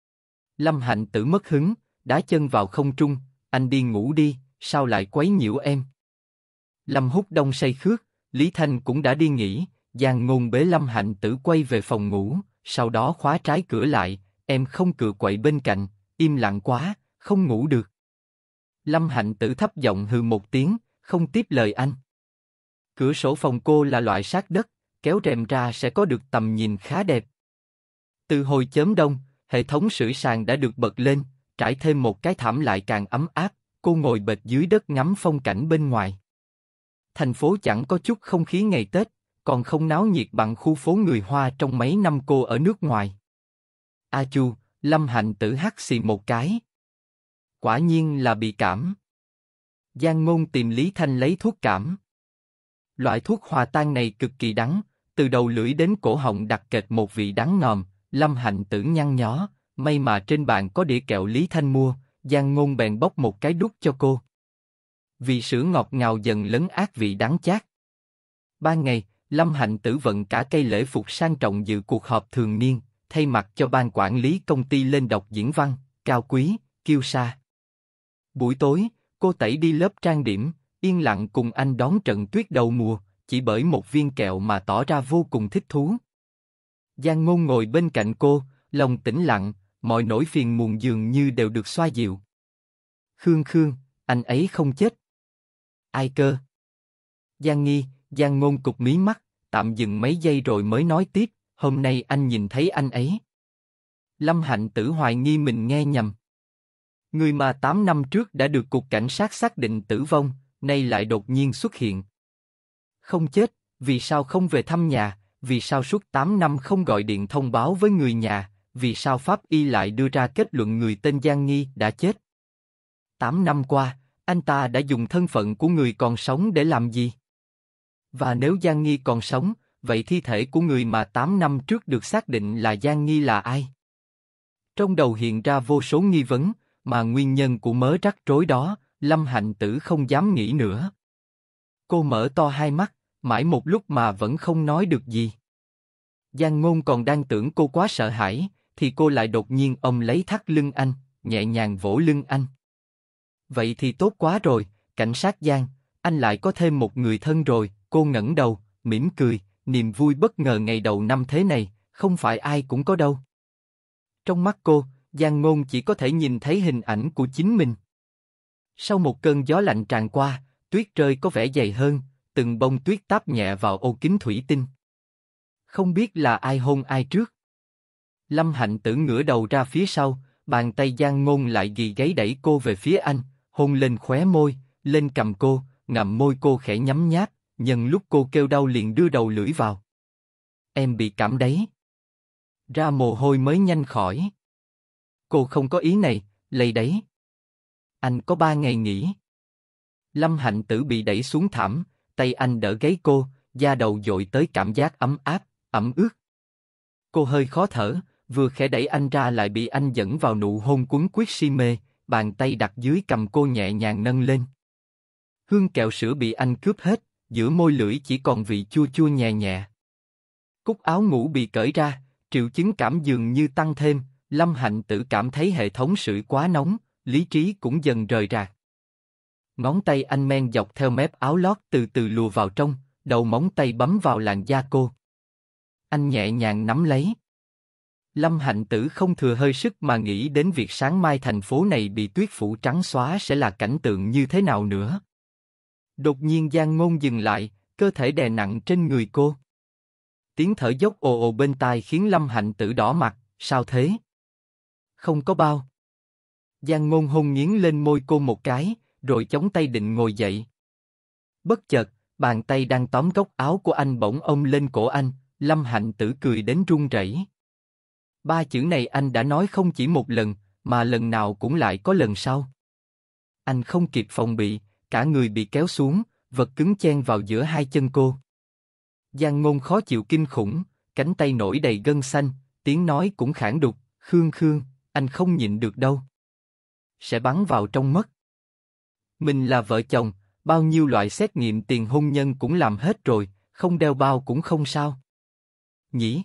Lâm Hạnh Tử mất hứng, đá chân vào không trung, anh đi ngủ đi, sao lại quấy nhiễu em? Lâm Húc Đông say khước, Lý Thanh cũng đã đi nghỉ, Giang Ngôn bế Lâm Hạnh Tử quay về phòng ngủ, sau đó khóa trái cửa lại, em không cựa quậy bên cạnh, im lặng quá, không ngủ được. Lâm Hạnh Tử thấp giọng hừ một tiếng, không tiếp lời anh. Cửa sổ phòng cô là loại sát đất, kéo rèm ra sẽ có được tầm nhìn khá đẹp. Từ hồi chớm đông, hệ thống sưởi sàn đã được bật lên, trải thêm một cái thảm lại càng ấm áp, cô ngồi bệt dưới đất ngắm phong cảnh bên ngoài. Thành phố chẳng có chút không khí ngày Tết, còn không náo nhiệt bằng khu phố người Hoa trong mấy năm cô ở nước ngoài. A chu, Lâm Hạnh Tử hắt xì một cái. Quả nhiên là bị cảm. Giang Ngôn tìm Lý Thanh lấy thuốc cảm. Loại thuốc hòa tan này cực kỳ đắng, từ đầu lưỡi đến cổ họng đặc kệt một vị đắng ngòm. Lâm Hạnh Tử nhăn nhó, may mà trên bàn có đĩa kẹo Lý Thanh mua, Giang Ngôn bèn bóc một cái đút cho cô. Vị sữa ngọt ngào dần lấn át vị đắng chát. Ban ngày, Lâm Hạnh Tử vận cả cây lễ phục sang trọng dự cuộc họp thường niên, thay mặt cho ban quản lý công ty lên đọc diễn văn, cao quý, kiêu sa. Buổi tối, cô tẩy đi lớp trang điểm, yên lặng cùng anh đón trận tuyết đầu mùa, chỉ bởi một viên kẹo mà tỏ ra vô cùng thích thú. Giang Ngôn ngồi bên cạnh cô, lòng tĩnh lặng, mọi nỗi phiền muộn dường như đều được xoa dịu. Khương Khương, anh ấy không chết. Ai cơ? Giang Nghi, Giang Ngôn cụp mí mắt, tạm dừng mấy giây rồi mới nói tiếp, hôm nay anh nhìn thấy anh ấy. Lâm Hạnh Tử hoài nghi mình nghe nhầm. Người mà tám năm trước đã được cục cảnh sát xác định tử vong, nay lại đột nhiên xuất hiện. Không chết, vì sao không về thăm nhà, vì sao suốt tám năm không gọi điện thông báo với người nhà, vì sao pháp y lại đưa ra kết luận người tên Giang Nghi đã chết. Tám năm qua, anh ta đã dùng thân phận của người còn sống để làm gì? Và nếu Giang Nghi còn sống, vậy thi thể của người mà tám năm trước được xác định là Giang Nghi là ai? Trong đầu hiện ra vô số nghi vấn, mà nguyên nhân của mớ rắc rối đó, Lâm Hạnh Tử không dám nghĩ nữa. Cô mở to hai mắt, mãi một lúc mà vẫn không nói được gì. Giang Ngôn còn đang tưởng cô quá sợ hãi, thì cô lại đột nhiên ôm lấy thắt lưng anh, nhẹ nhàng vỗ lưng anh. Vậy thì tốt quá rồi, cảnh sát Giang, anh lại có thêm một người thân rồi. Cô ngẩng đầu, mỉm cười, niềm vui bất ngờ ngày đầu năm thế này, không phải ai cũng có đâu. Trong mắt cô, Giang Ngôn chỉ có thể nhìn thấy hình ảnh của chính mình. Sau một cơn gió lạnh tràn qua, tuyết rơi có vẻ dày hơn, từng bông tuyết táp nhẹ vào ô kính thủy tinh. Không biết là ai hôn ai trước. Lâm Hạnh Tử ngửa đầu ra phía sau, bàn tay Giang Ngôn lại ghi gáy đẩy cô về phía anh, hôn lên khóe môi, lên cằm cô, ngậm môi cô khẽ nhấm nháp, nhân lúc cô kêu đau liền đưa đầu lưỡi vào. Em bị cảm đấy. Ra mồ hôi mới nhanh khỏi. Cô không có ý này, lây đấy. Anh có ba ngày nghỉ. Lâm Hạnh Tử bị đẩy xuống thảm, tay anh đỡ gáy cô, da đầu dội tới cảm giác ấm áp, ẩm ướt. Cô hơi khó thở, vừa khẽ đẩy anh ra lại bị anh dẫn vào nụ hôn quấn quýt si mê, bàn tay đặt dưới cằm cô nhẹ nhàng nâng lên. Hương kẹo sữa bị anh cướp hết, giữa môi lưỡi chỉ còn vị chua chua nhẹ nhẹ. Cúc áo ngủ bị cởi ra, triệu chứng cảm dường như tăng thêm, Lâm Hạnh Tử cảm thấy hệ thống sưởi quá nóng, lý trí cũng dần rời rạc. Ngón tay anh men dọc theo mép áo lót từ từ lùa vào trong, đầu móng tay bấm vào làn da cô. Anh nhẹ nhàng nắm lấy. Lâm Hạnh Tử không thừa hơi sức mà nghĩ đến việc sáng mai thành phố này bị tuyết phủ trắng xóa sẽ là cảnh tượng như thế nào nữa. Đột nhiên Giang Ngôn dừng lại, cơ thể đè nặng trên người cô. Tiếng thở dốc ồ ồ bên tai khiến Lâm Hạnh Tử đỏ mặt, sao thế? Không có bao. Giang Ngôn hôn nghiến lên môi cô một cái, rồi chống tay định ngồi dậy. Bất chợt, bàn tay đang tóm góc áo của anh bỗng ôm lên cổ anh, Lâm Hạnh Tử cười đến run rẩy. Ba chữ này anh đã nói không chỉ một lần, mà lần nào cũng lại có lần sau. Anh không kịp phòng bị, cả người bị kéo xuống, vật cứng chen vào giữa hai chân cô. Giang Ngôn khó chịu kinh khủng, cánh tay nổi đầy gân xanh, tiếng nói cũng khản đục, Khương Khương, anh không nhịn được đâu. Sẽ bắn vào trong mất. Mình là vợ chồng, bao nhiêu loại xét nghiệm tiền hôn nhân cũng làm hết rồi, không đeo bao cũng không sao. Nhỉ?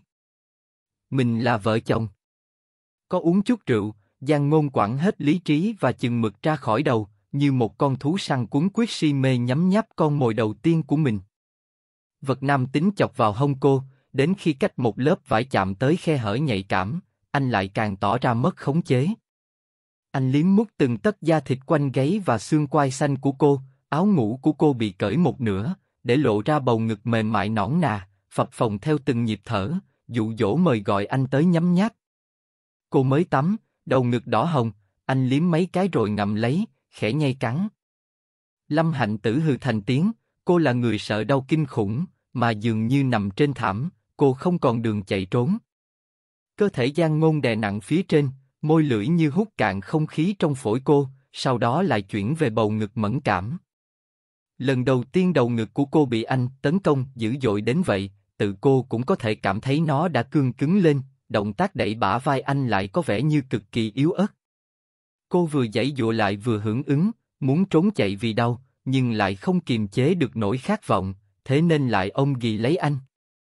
Mình là vợ chồng. Có uống chút rượu, Giang Ngôn quẳng hết lý trí và chừng mực ra khỏi đầu, như một con thú săn cuốn quyết si mê nhấm nháp con mồi đầu tiên của mình. Vật nam tính chọc vào hông cô, đến khi cách một lớp vải chạm tới khe hở nhạy cảm, anh lại càng tỏ ra mất khống chế. Anh liếm mút từng tấc da thịt quanh gáy và xương quai xanh của cô, áo ngủ của cô bị cởi một nửa, để lộ ra bầu ngực mềm mại nõn nà, phập phồng theo từng nhịp thở, dụ dỗ mời gọi anh tới nhấm nháp. Cô mới tắm, đầu ngực đỏ hồng, anh liếm mấy cái rồi ngậm lấy, khẽ nhai cắn. Lâm Hạnh Tử hừ thành tiếng, cô là người sợ đau kinh khủng, mà dường như nằm trên thảm, cô không còn đường chạy trốn. Cơ thể Giang Ngôn đè nặng phía trên, môi lưỡi như hút cạn không khí trong phổi cô, sau đó lại chuyển về bầu ngực mẫn cảm. Lần đầu tiên đầu ngực của cô bị anh tấn công dữ dội đến vậy, tự cô cũng có thể cảm thấy nó đã cương cứng lên, động tác đẩy bả vai anh lại có vẻ như cực kỳ yếu ớt. Cô vừa giãy giụa lại vừa hưởng ứng, muốn trốn chạy vì đau, nhưng lại không kiềm chế được nỗi khát vọng, thế nên lại ôm ghì lấy anh.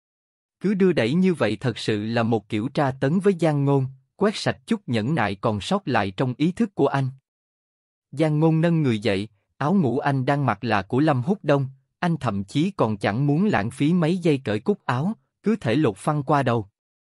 Cứ đưa đẩy như vậy thật sự là một kiểu tra tấn với Giang Ngôn, quét sạch chút nhẫn nại còn sót lại trong ý thức của anh. Giang Ngôn nâng người dậy, áo ngủ anh đang mặc là của Lâm Húc Đông, anh thậm chí còn chẳng muốn lãng phí mấy giây cởi cúc áo, cứ thể lột phăng qua đầu.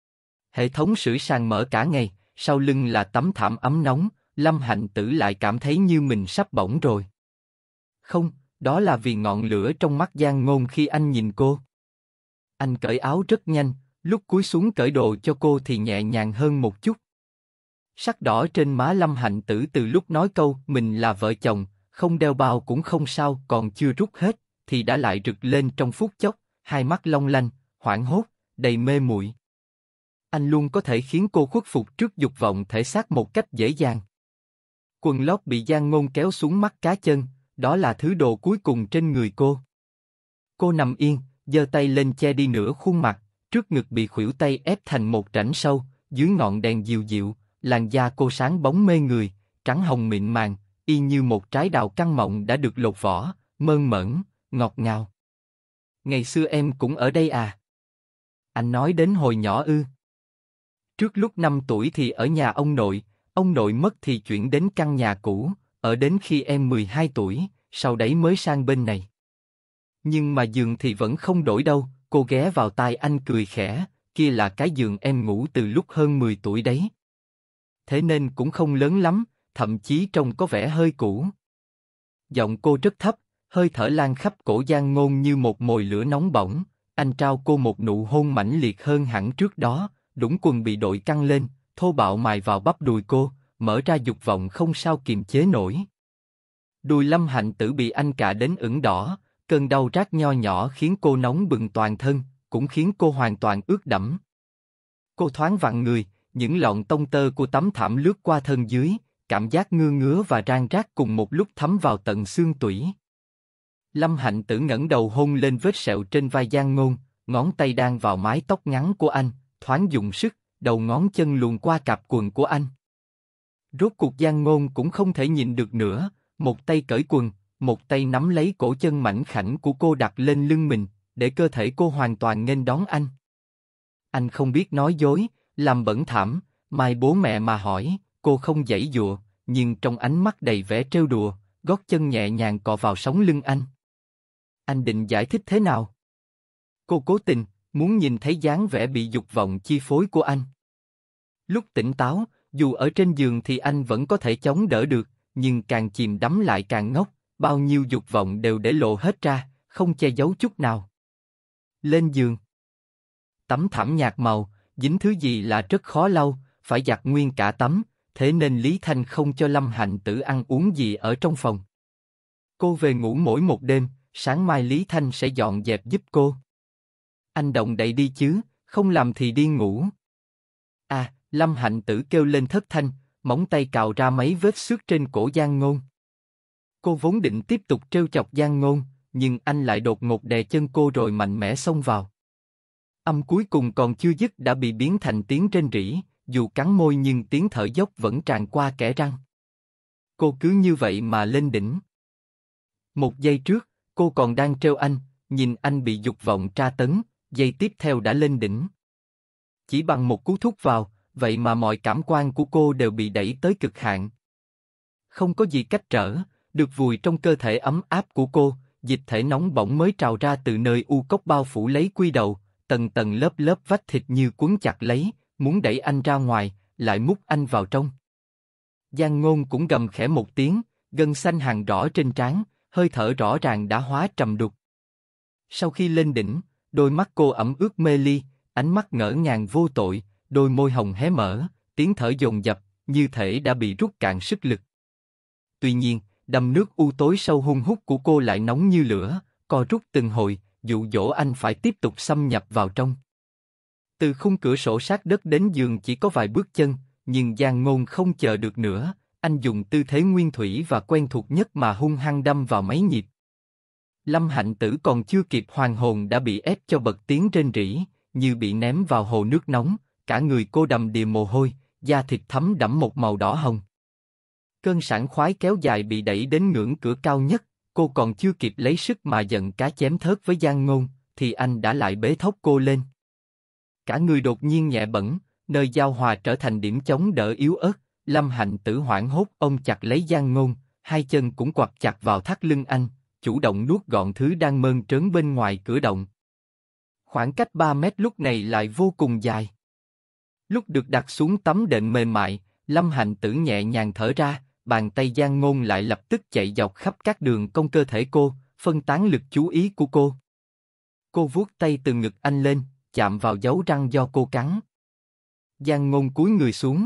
Hệ thống sưởi sàn mở cả ngày, sau lưng là tấm thảm ấm nóng, Lâm Hạnh Tử lại cảm thấy như mình sắp bỏng rồi. Không, đó là vì ngọn lửa trong mắt Giang Ngôn khi anh nhìn cô. Anh cởi áo rất nhanh, lúc cúi xuống cởi đồ cho cô thì nhẹ nhàng hơn một chút. Sắc đỏ trên má Lâm Hạnh Tử từ lúc nói câu mình là vợ chồng, không đeo bao cũng không sao còn chưa rút hết, thì đã lại rực lên trong phút chốc, hai mắt long lanh, hoảng hốt, đầy mê muội. Anh luôn có thể khiến cô khuất phục trước dục vọng thể xác một cách dễ dàng. Quần lót bị Giang Ngôn kéo xuống mắt cá chân, đó là thứ đồ cuối cùng trên người cô. Cô nằm yên, giơ tay lên che đi nửa khuôn mặt, trước ngực bị khuỷu tay ép thành một rãnh sâu, dưới ngọn đèn dịu dịu, làn da cô sáng bóng mê người, trắng hồng mịn màng, y như một trái đào căng mọng đã được lột vỏ, mơn mởn, ngọt ngào. Ngày xưa em cũng ở đây à? Anh nói đến hồi nhỏ ư? Trước lúc năm tuổi thì ở nhà ông nội, ông nội mất thì chuyển đến căn nhà cũ, ở đến khi em mười hai tuổi, sau đấy mới sang bên này. Nhưng mà giường thì vẫn không đổi đâu, cô ghé vào tai anh cười khẽ, kia là cái giường em ngủ từ lúc hơn mười tuổi đấy. Thế nên cũng không lớn lắm, thậm chí trông có vẻ hơi cũ. Giọng cô rất thấp, hơi thở lan khắp cổ Giang Ngôn như một mồi lửa nóng bỏng, anh trao cô một nụ hôn mãnh liệt hơn hẳn trước đó, đũng quần bị đội căng lên, thô bạo mài vào bắp đùi cô, mở ra dục vọng không sao kiềm chế nổi. Đùi Lâm Hạnh Tử bị anh cạ đến ửng đỏ, cơn đau rát nho nhỏ khiến cô nóng bừng toàn thân, cũng khiến cô hoàn toàn ướt đẫm. Cô thoáng vặn người, những lọn tông tơ của tấm thảm lướt qua thân dưới, cảm giác ngứa ngứa và ran rát cùng một lúc thấm vào tận xương tủy. Lâm Hạnh Tử ngẩng đầu hôn lên vết sẹo trên vai Giang Ngôn, ngón tay đang vào mái tóc ngắn của anh, thoáng dùng sức, đầu ngón chân luồn qua cạp quần của anh. Rốt cuộc Giang Ngôn cũng không thể nhịn được nữa, một tay cởi quần, một tay nắm lấy cổ chân mảnh khảnh của cô đặt lên lưng mình, để cơ thể cô hoàn toàn nghênh đón anh. Anh không biết nói dối, làm bẩn thảm, mai bố mẹ mà hỏi, cô không giãy giụa, nhưng trong ánh mắt đầy vẻ trêu đùa, gót chân nhẹ nhàng cọ vào sống lưng anh. Anh định giải thích thế nào? Cô cố tình, muốn nhìn thấy dáng vẻ bị dục vọng chi phối của anh. Lúc tỉnh táo, dù ở trên giường thì anh vẫn có thể chống đỡ được, nhưng càng chìm đắm lại càng ngốc, bao nhiêu dục vọng đều để lộ hết ra, không che giấu chút nào. Lên giường. Tắm thảm nhạt màu, dính thứ gì là rất khó lau, phải giặt nguyên cả tắm, thế nên Lý Thanh không cho Lâm Hạnh Tử ăn uống gì ở trong phòng. Cô về ngủ mỗi một đêm, sáng mai Lý Thanh sẽ dọn dẹp giúp cô. Anh động đậy đi chứ, không làm thì đi ngủ. À, Lâm Hạnh Tử kêu lên thất thanh, móng tay cào ra mấy vết xước trên cổ Giang Ngôn. Cô vốn định tiếp tục trêu chọc Giang Ngôn, nhưng anh lại đột ngột đè chân cô rồi mạnh mẽ xông vào. Âm cuối cùng còn chưa dứt đã bị biến thành tiếng rên rỉ, dù cắn môi nhưng tiếng thở dốc vẫn tràn qua kẽ răng. Cô cứ như vậy mà lên đỉnh. Một giây trước, cô còn đang trêu anh, nhìn anh bị dục vọng tra tấn, giây tiếp theo đã lên đỉnh. Chỉ bằng một cú thúc vào, vậy mà mọi cảm quan của cô đều bị đẩy tới cực hạn. Không có gì cách trở, được vùi trong cơ thể ấm áp của cô, dịch thể nóng bỏng mới trào ra từ nơi u cốc bao phủ lấy quy đầu, tầng tầng lớp lớp vách thịt như quấn chặt lấy, muốn đẩy anh ra ngoài, lại mút anh vào trong. Giang Ngôn cũng gầm khẽ một tiếng, gân xanh hằn rõ trên trán, hơi thở rõ ràng đã hóa trầm đục. Sau khi lên đỉnh, đôi mắt cô ẩm ướt mê ly, ánh mắt ngỡ ngàng vô tội, đôi môi hồng hé mở, tiếng thở dồn dập, như thể đã bị rút cạn sức lực. Tuy nhiên, đầm nước u tối sâu hun hút của cô lại nóng như lửa, co rút từng hồi, dụ dỗ anh phải tiếp tục xâm nhập vào trong. Từ khung cửa sổ sát đất đến giường chỉ có vài bước chân, nhưng Giang Ngôn không chờ được nữa, anh dùng tư thế nguyên thủy và quen thuộc nhất mà hung hăng đâm vào mấy nhịp. Lâm Hạnh Tử còn chưa kịp hoàn hồn đã bị ép cho bật tiếng rên rỉ, như bị ném vào hồ nước nóng, cả người cô đầm đìa mồ hôi, da thịt thấm đẫm một màu đỏ hồng. Cơn sảng khoái kéo dài bị đẩy đến ngưỡng cửa cao nhất, cô còn chưa kịp lấy sức mà giận cá chém thớt với Giang Ngôn, thì anh đã lại bế thốc cô lên. Cả người đột nhiên nhẹ bẫng, nơi giao hòa trở thành điểm chống đỡ yếu ớt, Lâm Hạnh Tử hoảng hốt ôm chặt lấy Giang Ngôn, hai chân cũng quặp chặt vào thắt lưng anh, chủ động nuốt gọn thứ đang mơn trớn bên ngoài cửa động. Khoảng cách ba mét lúc này lại vô cùng dài. Lúc được đặt xuống tấm đệm mềm mại, Lâm Hạnh Tử nhẹ nhàng thở ra, bàn tay Giang Ngôn lại lập tức chạy dọc khắp các đường cong cơ thể cô, phân tán lực chú ý của cô. Cô vuốt tay từ ngực anh lên, chạm vào dấu răng do cô cắn. Giang Ngôn cúi người xuống.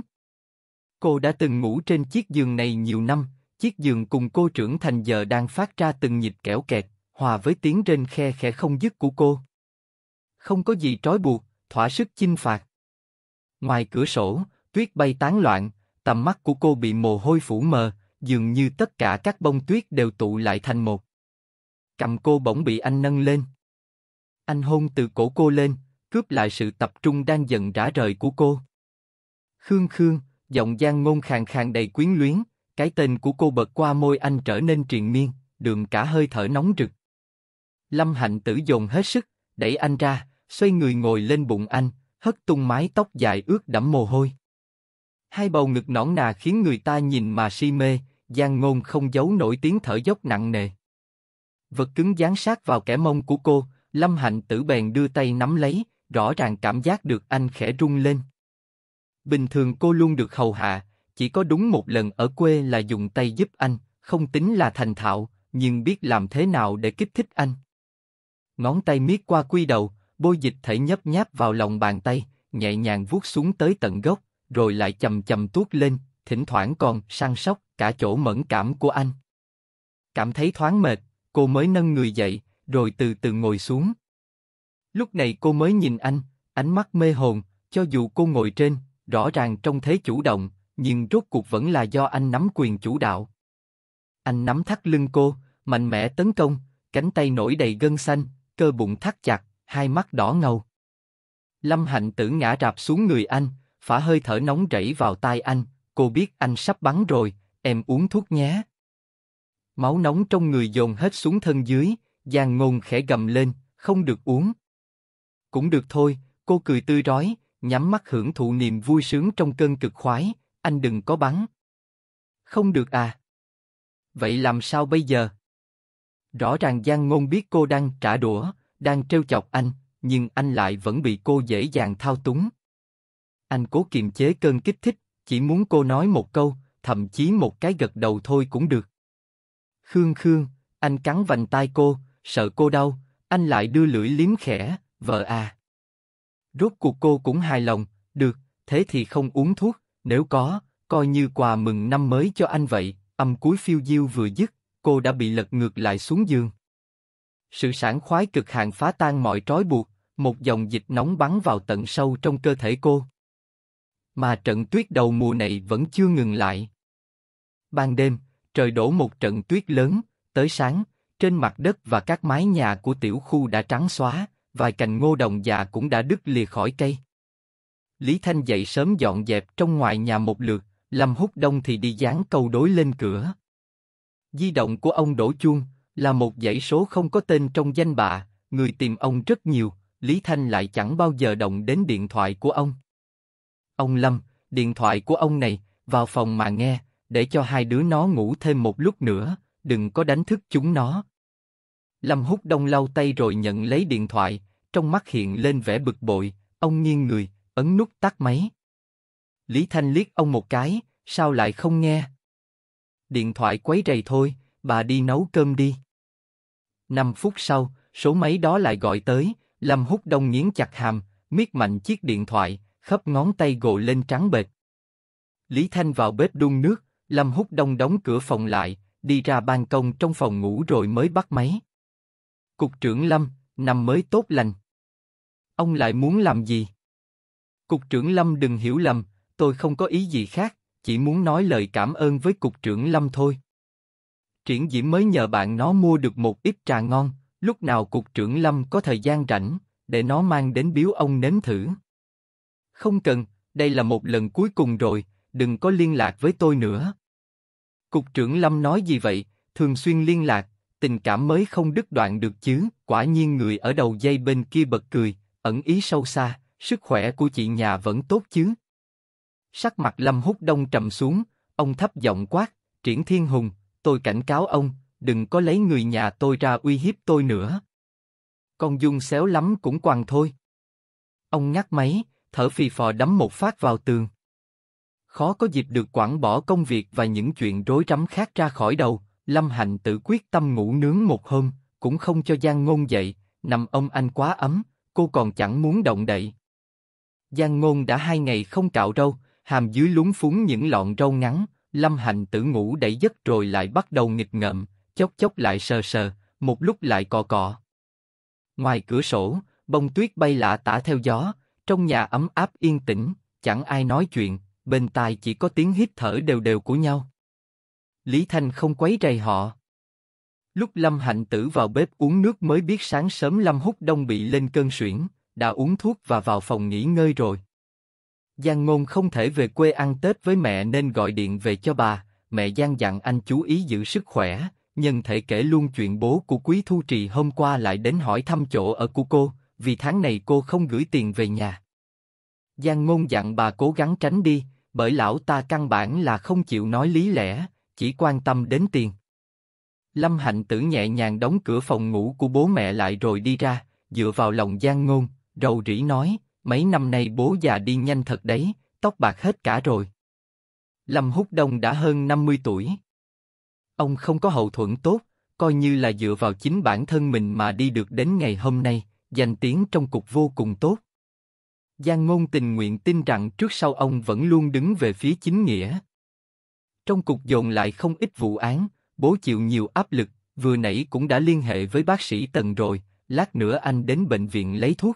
Cô đã từng ngủ trên chiếc giường này nhiều năm, chiếc giường cùng cô trưởng thành giờ đang phát ra từng nhịp kẽo kẹt, hòa với tiếng rên khe khẽ không dứt của cô. Không có gì trói buộc, thỏa sức chinh phạt. Ngoài cửa sổ, tuyết bay tán loạn, tầm mắt của cô bị mồ hôi phủ mờ, dường như tất cả các bông tuyết đều tụ lại thành một. Cầm cô bỗng bị anh nâng lên. Anh hôn từ cổ cô lên, cướp lại sự tập trung đang dần rã rời của cô. Khương Khương, giọng Giang Ngôn khàn khàn đầy quyến luyến, cái tên của cô bật qua môi anh trở nên triền miên, đường cả hơi thở nóng rực. Lâm Hạnh Tử dồn hết sức, đẩy anh ra, xoay người ngồi lên bụng anh, hất tung mái tóc dài ướt đẫm mồ hôi. Hai bầu ngực nõn nà khiến người ta nhìn mà si mê, Giang Ngôn không giấu nổi tiếng thở dốc nặng nề. Vật cứng dán sát vào kẻ mông của cô, Lâm Hạnh Tử bèn đưa tay nắm lấy, rõ ràng cảm giác được anh khẽ rung lên. Bình thường cô luôn được hầu hạ, chỉ có đúng một lần ở quê là dùng tay giúp anh, không tính là thành thạo, nhưng biết làm thế nào để kích thích anh. Ngón tay miết qua quy đầu, bôi dịch thể nhấp nháp vào lòng bàn tay, nhẹ nhàng vuốt xuống tới tận gốc, rồi lại chầm chầm tuốt lên, thỉnh thoảng còn săn sóc cả chỗ mẫn cảm của anh. Cảm thấy thoáng mệt, cô mới nâng người dậy, rồi từ từ ngồi xuống. Lúc này cô mới nhìn anh, ánh mắt mê hồn, cho dù cô ngồi trên, rõ ràng trong thế chủ động, nhưng rốt cuộc vẫn là do anh nắm quyền chủ đạo. Anh nắm thắt lưng cô, mạnh mẽ tấn công, cánh tay nổi đầy gân xanh, cơ bụng thắt chặt, hai mắt đỏ ngầu. Lâm Hạnh Tử ngã rạp xuống người anh, phả hơi thở nóng rẫy vào tai anh, cô biết anh sắp bắn rồi, em uống thuốc nhé. Máu nóng trong người dồn hết xuống thân dưới, Giang Ngôn khẽ gầm lên, không được uống. Cũng được thôi, cô cười tươi rói, nhắm mắt hưởng thụ niềm vui sướng trong cơn cực khoái, anh đừng có bắn. Không được à? Vậy làm sao bây giờ? Rõ ràng Giang Ngôn biết cô đang trả đũa, đang trêu chọc anh, nhưng anh lại vẫn bị cô dễ dàng thao túng. Anh cố kiềm chế cơn kích thích, chỉ muốn cô nói một câu, thậm chí một cái gật đầu thôi cũng được. Khương Khương, anh cắn vành tai cô, sợ cô đau, anh lại đưa lưỡi liếm khẽ, vợ à. Rốt cuộc cô cũng hài lòng, được, thế thì không uống thuốc, nếu có, coi như quà mừng năm mới cho anh vậy. Âm cuối phiêu diêu vừa dứt, cô đã bị lật ngược lại xuống giường. Sự sảng khoái cực hạn phá tan mọi trói buộc, một dòng dịch nóng bắn vào tận sâu trong cơ thể cô. Mà trận tuyết đầu mùa này vẫn chưa ngừng lại. Ban đêm, trời đổ một trận tuyết lớn, tới sáng, trên mặt đất và các mái nhà của tiểu khu đã trắng xóa, vài cành ngô đồng già cũng đã đứt lìa khỏi cây. Lý Thanh dậy sớm dọn dẹp trong ngoài nhà một lượt, Lâm Húc Đông thì đi dán câu đối lên cửa. Di động của ông đổ chuông, là một dãy số không có tên trong danh bạ, người tìm ông rất nhiều, Lý Thanh lại chẳng bao giờ động đến điện thoại của ông. Ông Lâm, điện thoại của ông này, vào phòng mà nghe, để cho hai đứa nó ngủ thêm một lúc nữa, đừng có đánh thức chúng nó. Lâm Húc Đông lau tay rồi nhận lấy điện thoại, trong mắt hiện lên vẻ bực bội, ông nghiêng người, ấn nút tắt máy. Lý Thanh liếc ông một cái, sao lại không nghe? Điện thoại quấy rầy thôi, bà đi nấu cơm đi. Năm phút sau, số máy đó lại gọi tới, Lâm Húc Đông nghiến chặt hàm, miết mạnh chiếc điện thoại, khớp ngón tay gồ lên trắng bệch. Lý Thanh vào bếp đun nước, Lâm Húc Đông đóng cửa phòng lại, đi ra ban công trong phòng ngủ rồi mới bắt máy. Cục trưởng Lâm, năm mới tốt lành. Ông lại muốn làm gì? Cục trưởng Lâm đừng hiểu lầm, tôi không có ý gì khác, chỉ muốn nói lời cảm ơn với cục trưởng Lâm thôi. Triển Diễm mới nhờ bạn nó mua được một ít trà ngon, lúc nào cục trưởng Lâm có thời gian rảnh, để nó mang đến biếu ông nếm thử. Không cần, đây là một lần cuối cùng rồi, đừng có liên lạc với tôi nữa. Cục trưởng Lâm nói gì vậy, thường xuyên liên lạc, tình cảm mới không đứt đoạn được chứ? Quả nhiên người ở đầu dây bên kia bật cười, ẩn ý sâu xa, sức khỏe của chị nhà vẫn tốt chứ? Sắc mặt Lâm Húc Đông trầm xuống, ông thấp giọng quát, Triển Thiên Hùng, tôi cảnh cáo ông, đừng có lấy người nhà tôi ra uy hiếp tôi nữa. Con Dung xéo lắm cũng quằn thôi. Ông ngắt máy, thở phì phò đấm một phát vào tường. Khó có dịp được quẳng bỏ công việc và những chuyện rối rắm khác ra khỏi đầu, Lâm Hạnh Tử quyết tâm ngủ nướng một hôm, cũng không cho Giang Ngôn dậy, nằm ông anh quá ấm, cô còn chẳng muốn động đậy. Giang Ngôn đã hai ngày không cạo râu, hàm dưới lúng phúng những lọn râu ngắn, Lâm Hạnh Tử ngủ đẩy giấc rồi lại bắt đầu nghịch ngợm, chốc chốc lại sờ sờ, một lúc lại cọ cọ. Ngoài cửa sổ, bông tuyết bay lả tả theo gió, trong nhà ấm áp yên tĩnh, chẳng ai nói chuyện, bên tai chỉ có tiếng hít thở đều đều của nhau. Lý Thanh không quấy rầy họ. Lúc Lâm Hạnh Tử vào bếp uống nước mới biết sáng sớm Lâm Húc Đông bị lên cơn suyễn, đã uống thuốc và vào phòng nghỉ ngơi rồi. Giang Ngôn không thể về quê ăn Tết với mẹ nên gọi điện về cho bà, mẹ Giang dặn anh chú ý giữ sức khỏe, nhân thể kể luôn chuyện bố của Quý Thu Trì hôm qua lại đến hỏi thăm chỗ ở của cô, vì tháng này cô không gửi tiền về nhà. Giang Ngôn dặn bà cố gắng tránh đi, bởi lão ta căn bản là không chịu nói lý lẽ, chỉ quan tâm đến tiền. Lâm Hạnh Tử nhẹ nhàng đóng cửa phòng ngủ của bố mẹ lại rồi đi ra, dựa vào lòng Giang Ngôn, rầu rĩ nói, mấy năm nay bố già đi nhanh thật đấy, tóc bạc hết cả rồi. Lâm Húc Đông đã hơn năm mươi tuổi. Ông không có hậu thuẫn tốt, coi như là dựa vào chính bản thân mình mà đi được đến ngày hôm nay, danh tiếng trong cục vô cùng tốt. Giang Ngôn tình nguyện tin rằng trước sau ông vẫn luôn đứng về phía chính nghĩa. Trong cục dồn lại không ít vụ án, bố chịu nhiều áp lực, vừa nãy cũng đã liên hệ với bác sĩ Tần rồi, lát nữa anh đến bệnh viện lấy thuốc.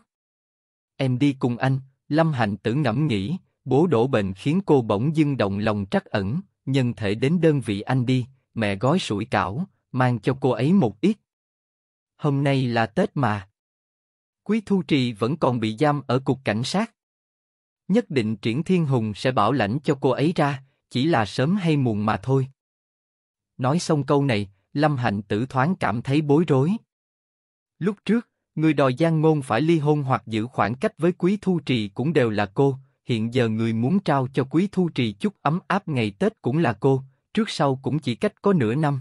Em đi cùng anh, Lâm Hạnh Tử ngẫm nghĩ, bố đổ bệnh khiến cô bỗng dưng động lòng trắc ẩn, nhân thể đến đơn vị anh đi, mẹ gói sủi cảo, mang cho cô ấy một ít. Hôm nay là Tết mà. Quý Thu Trì vẫn còn bị giam ở cục cảnh sát. Nhất định Triển Thiên Hùng sẽ bảo lãnh cho cô ấy ra, chỉ là sớm hay muộn mà thôi. Nói xong câu này, Lâm Hạnh Tử thoáng cảm thấy bối rối. Lúc trước, người đòi Giang Ngôn phải ly hôn hoặc giữ khoảng cách với Quý Thu Trì cũng đều là cô, hiện giờ người muốn trao cho Quý Thu Trì chút ấm áp ngày Tết cũng là cô, trước sau cũng chỉ cách có nửa năm.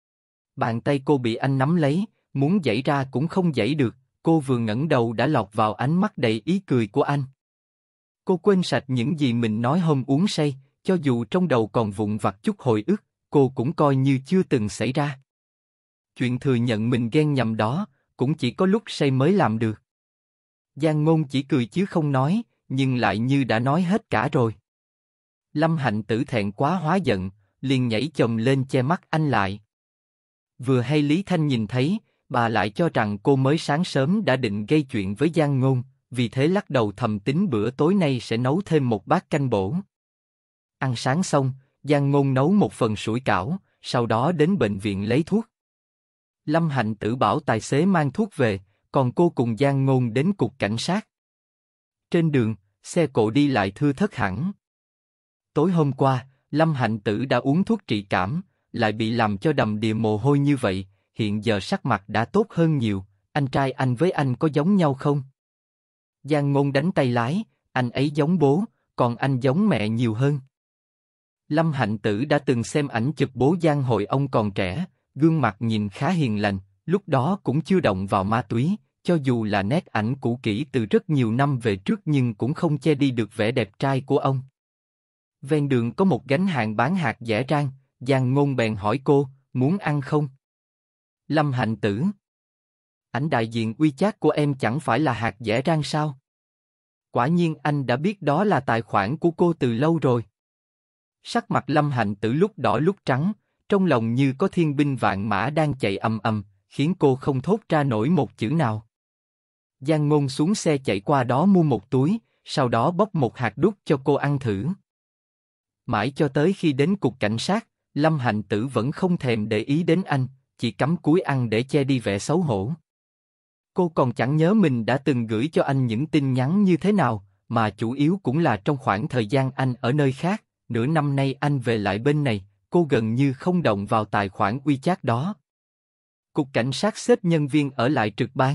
Bàn tay cô bị anh nắm lấy, muốn giãy ra cũng không giãy được, cô vừa ngẩng đầu đã lọt vào ánh mắt đầy ý cười của anh. Cô quên sạch những gì mình nói hôm uống say, cho dù trong đầu còn vụn vặt chút hồi ức, cô cũng coi như chưa từng xảy ra. Chuyện thừa nhận mình ghen nhầm đó, cũng chỉ có lúc say mới làm được. Giang Ngôn chỉ cười chứ không nói, nhưng lại như đã nói hết cả rồi. Lâm Hạnh Tử thẹn quá hóa giận, liền nhảy chồm lên che mắt anh lại. Vừa hay Lý Thanh nhìn thấy, bà lại cho rằng cô mới sáng sớm đã định gây chuyện với Giang Ngôn, vì thế lắc đầu thầm tính bữa tối nay sẽ nấu thêm một bát canh bổ. Ăn sáng xong, Giang Ngôn nấu một phần sủi cảo, sau đó đến bệnh viện lấy thuốc. Lâm Hạnh Tử bảo tài xế mang thuốc về, còn cô cùng Giang Ngôn đến cục cảnh sát. Trên đường, xe cộ đi lại thưa thớt hẳn. Tối hôm qua, Lâm Hạnh Tử đã uống thuốc trị cảm, lại bị làm cho đầm đìa mồ hôi như vậy, hiện giờ sắc mặt đã tốt hơn nhiều. Anh trai anh với anh có giống nhau không? Giang Ngôn đánh tay lái, anh ấy giống bố, còn anh giống mẹ nhiều hơn. Lâm Hạnh Tử đã từng xem ảnh chụp bố Giang hồi ông còn trẻ, gương mặt nhìn khá hiền lành, lúc đó cũng chưa động vào ma túy, cho dù là nét ảnh cũ kỹ từ rất nhiều năm về trước nhưng cũng không che đi được vẻ đẹp trai của ông. Ven đường có một gánh hàng bán hạt dẻ rang, Giang Ngôn bèn hỏi cô, muốn ăn không? Lâm Hạnh Tử: ảnh đại diện WeChat của em chẳng phải là hạt dẻ rang sao? Quả nhiên anh đã biết đó là tài khoản của cô từ lâu rồi. Sắc mặt Lâm Hạnh Tử lúc đỏ lúc trắng, trong lòng như có thiên binh vạn mã đang chạy ầm ầm, khiến cô không thốt ra nổi một chữ nào. Giang Ngôn xuống xe chạy qua đó mua một túi, sau đó bóc một hạt đút cho cô ăn thử. Mãi cho tới khi đến cục cảnh sát, Lâm Hạnh Tử vẫn không thèm để ý đến anh, chỉ cắm cúi ăn để che đi vẻ xấu hổ. Cô còn chẳng nhớ mình đã từng gửi cho anh những tin nhắn như thế nào, mà chủ yếu cũng là trong khoảng thời gian anh ở nơi khác, nửa năm nay anh về lại bên này, cô gần như không động vào tài khoản WeChat đó. Cục cảnh sát xếp nhân viên ở lại trực ban.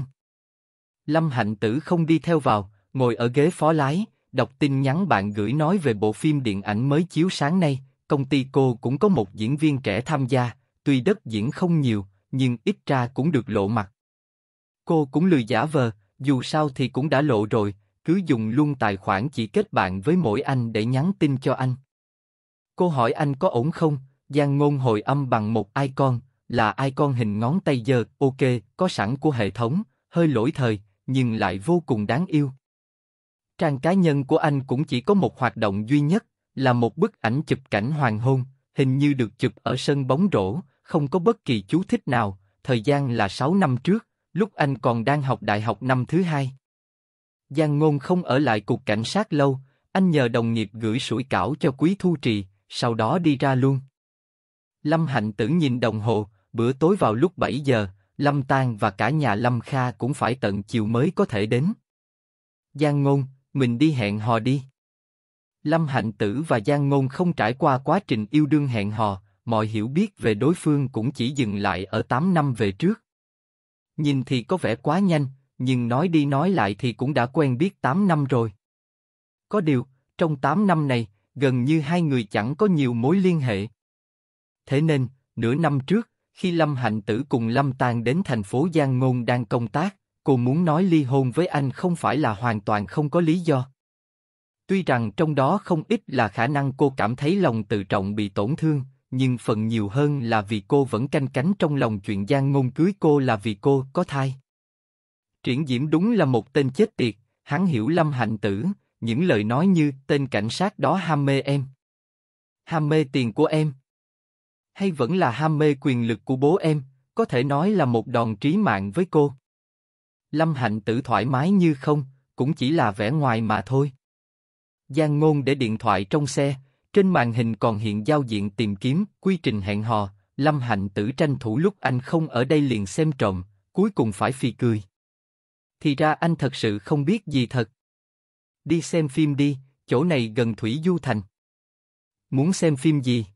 Lâm Hạnh Tử không đi theo vào, ngồi ở ghế phó lái, đọc tin nhắn bạn gửi nói về bộ phim điện ảnh mới chiếu sáng nay, công ty cô cũng có một diễn viên trẻ tham gia, tuy đất diễn không nhiều, nhưng ít ra cũng được lộ mặt. Cô cũng lười giả vờ, dù sao thì cũng đã lộ rồi, cứ dùng luôn tài khoản chỉ kết bạn với mỗi anh để nhắn tin cho anh. Cô hỏi anh có ổn không, Giang Ngôn hồi âm bằng một icon, là icon hình ngón tay giơ, ok, có sẵn của hệ thống, hơi lỗi thời, nhưng lại vô cùng đáng yêu. Trang cá nhân của anh cũng chỉ có một hoạt động duy nhất, là một bức ảnh chụp cảnh hoàng hôn, hình như được chụp ở sân bóng rổ, không có bất kỳ chú thích nào, thời gian là sáu năm trước, lúc anh còn đang học đại học năm thứ hai. Giang Ngôn không ở lại cục cảnh sát lâu, anh nhờ đồng nghiệp gửi sủi cảo cho Quý Thu Trì, sau đó đi ra luôn. Lâm Hạnh Tử nhìn đồng hồ, bữa tối vào lúc bảy giờ, Lâm Tang và cả nhà Lâm Kha cũng phải tận chiều mới có thể đến. Giang Ngôn, mình đi hẹn hò đi. Lâm Hạnh Tử và Giang Ngôn không trải qua quá trình yêu đương hẹn hò, mọi hiểu biết về đối phương cũng chỉ dừng lại ở tám năm về trước. Nhìn thì có vẻ quá nhanh, nhưng nói đi nói lại thì cũng đã quen biết tám năm rồi. Có điều, trong tám năm này, gần như hai người chẳng có nhiều mối liên hệ. Thế nên, nửa năm trước, khi Lâm Hạnh Tử cùng Lâm Tang đến thành phố Giang Ngôn đang công tác, cô muốn nói ly hôn với anh không phải là hoàn toàn không có lý do. Tuy rằng trong đó không ít là khả năng cô cảm thấy lòng tự trọng bị tổn thương, nhưng phần nhiều hơn là vì cô vẫn canh cánh trong lòng chuyện Giang Ngôn cưới cô là vì cô có thai. Triển Diễm đúng là một tên chết tiệt, hắn hiểu Lâm Hạnh Tử, những lời nói như tên cảnh sát đó ham mê em. Ham mê tiền của em. Hay vẫn là ham mê quyền lực của bố em, có thể nói là một đòn trí mạng với cô. Lâm Hạnh Tử thoải mái như không, cũng chỉ là vẻ ngoài mà thôi. Giang Ngôn để điện thoại trong xe, trên màn hình còn hiện giao diện tìm kiếm, quy trình hẹn hò. Lâm Hạnh Tử tranh thủ lúc anh không ở đây liền xem trộm, cuối cùng phải phì cười. Thì ra anh thật sự không biết gì thật. Đi xem phim đi, chỗ này gần Thủy Du Thành. Muốn xem phim gì?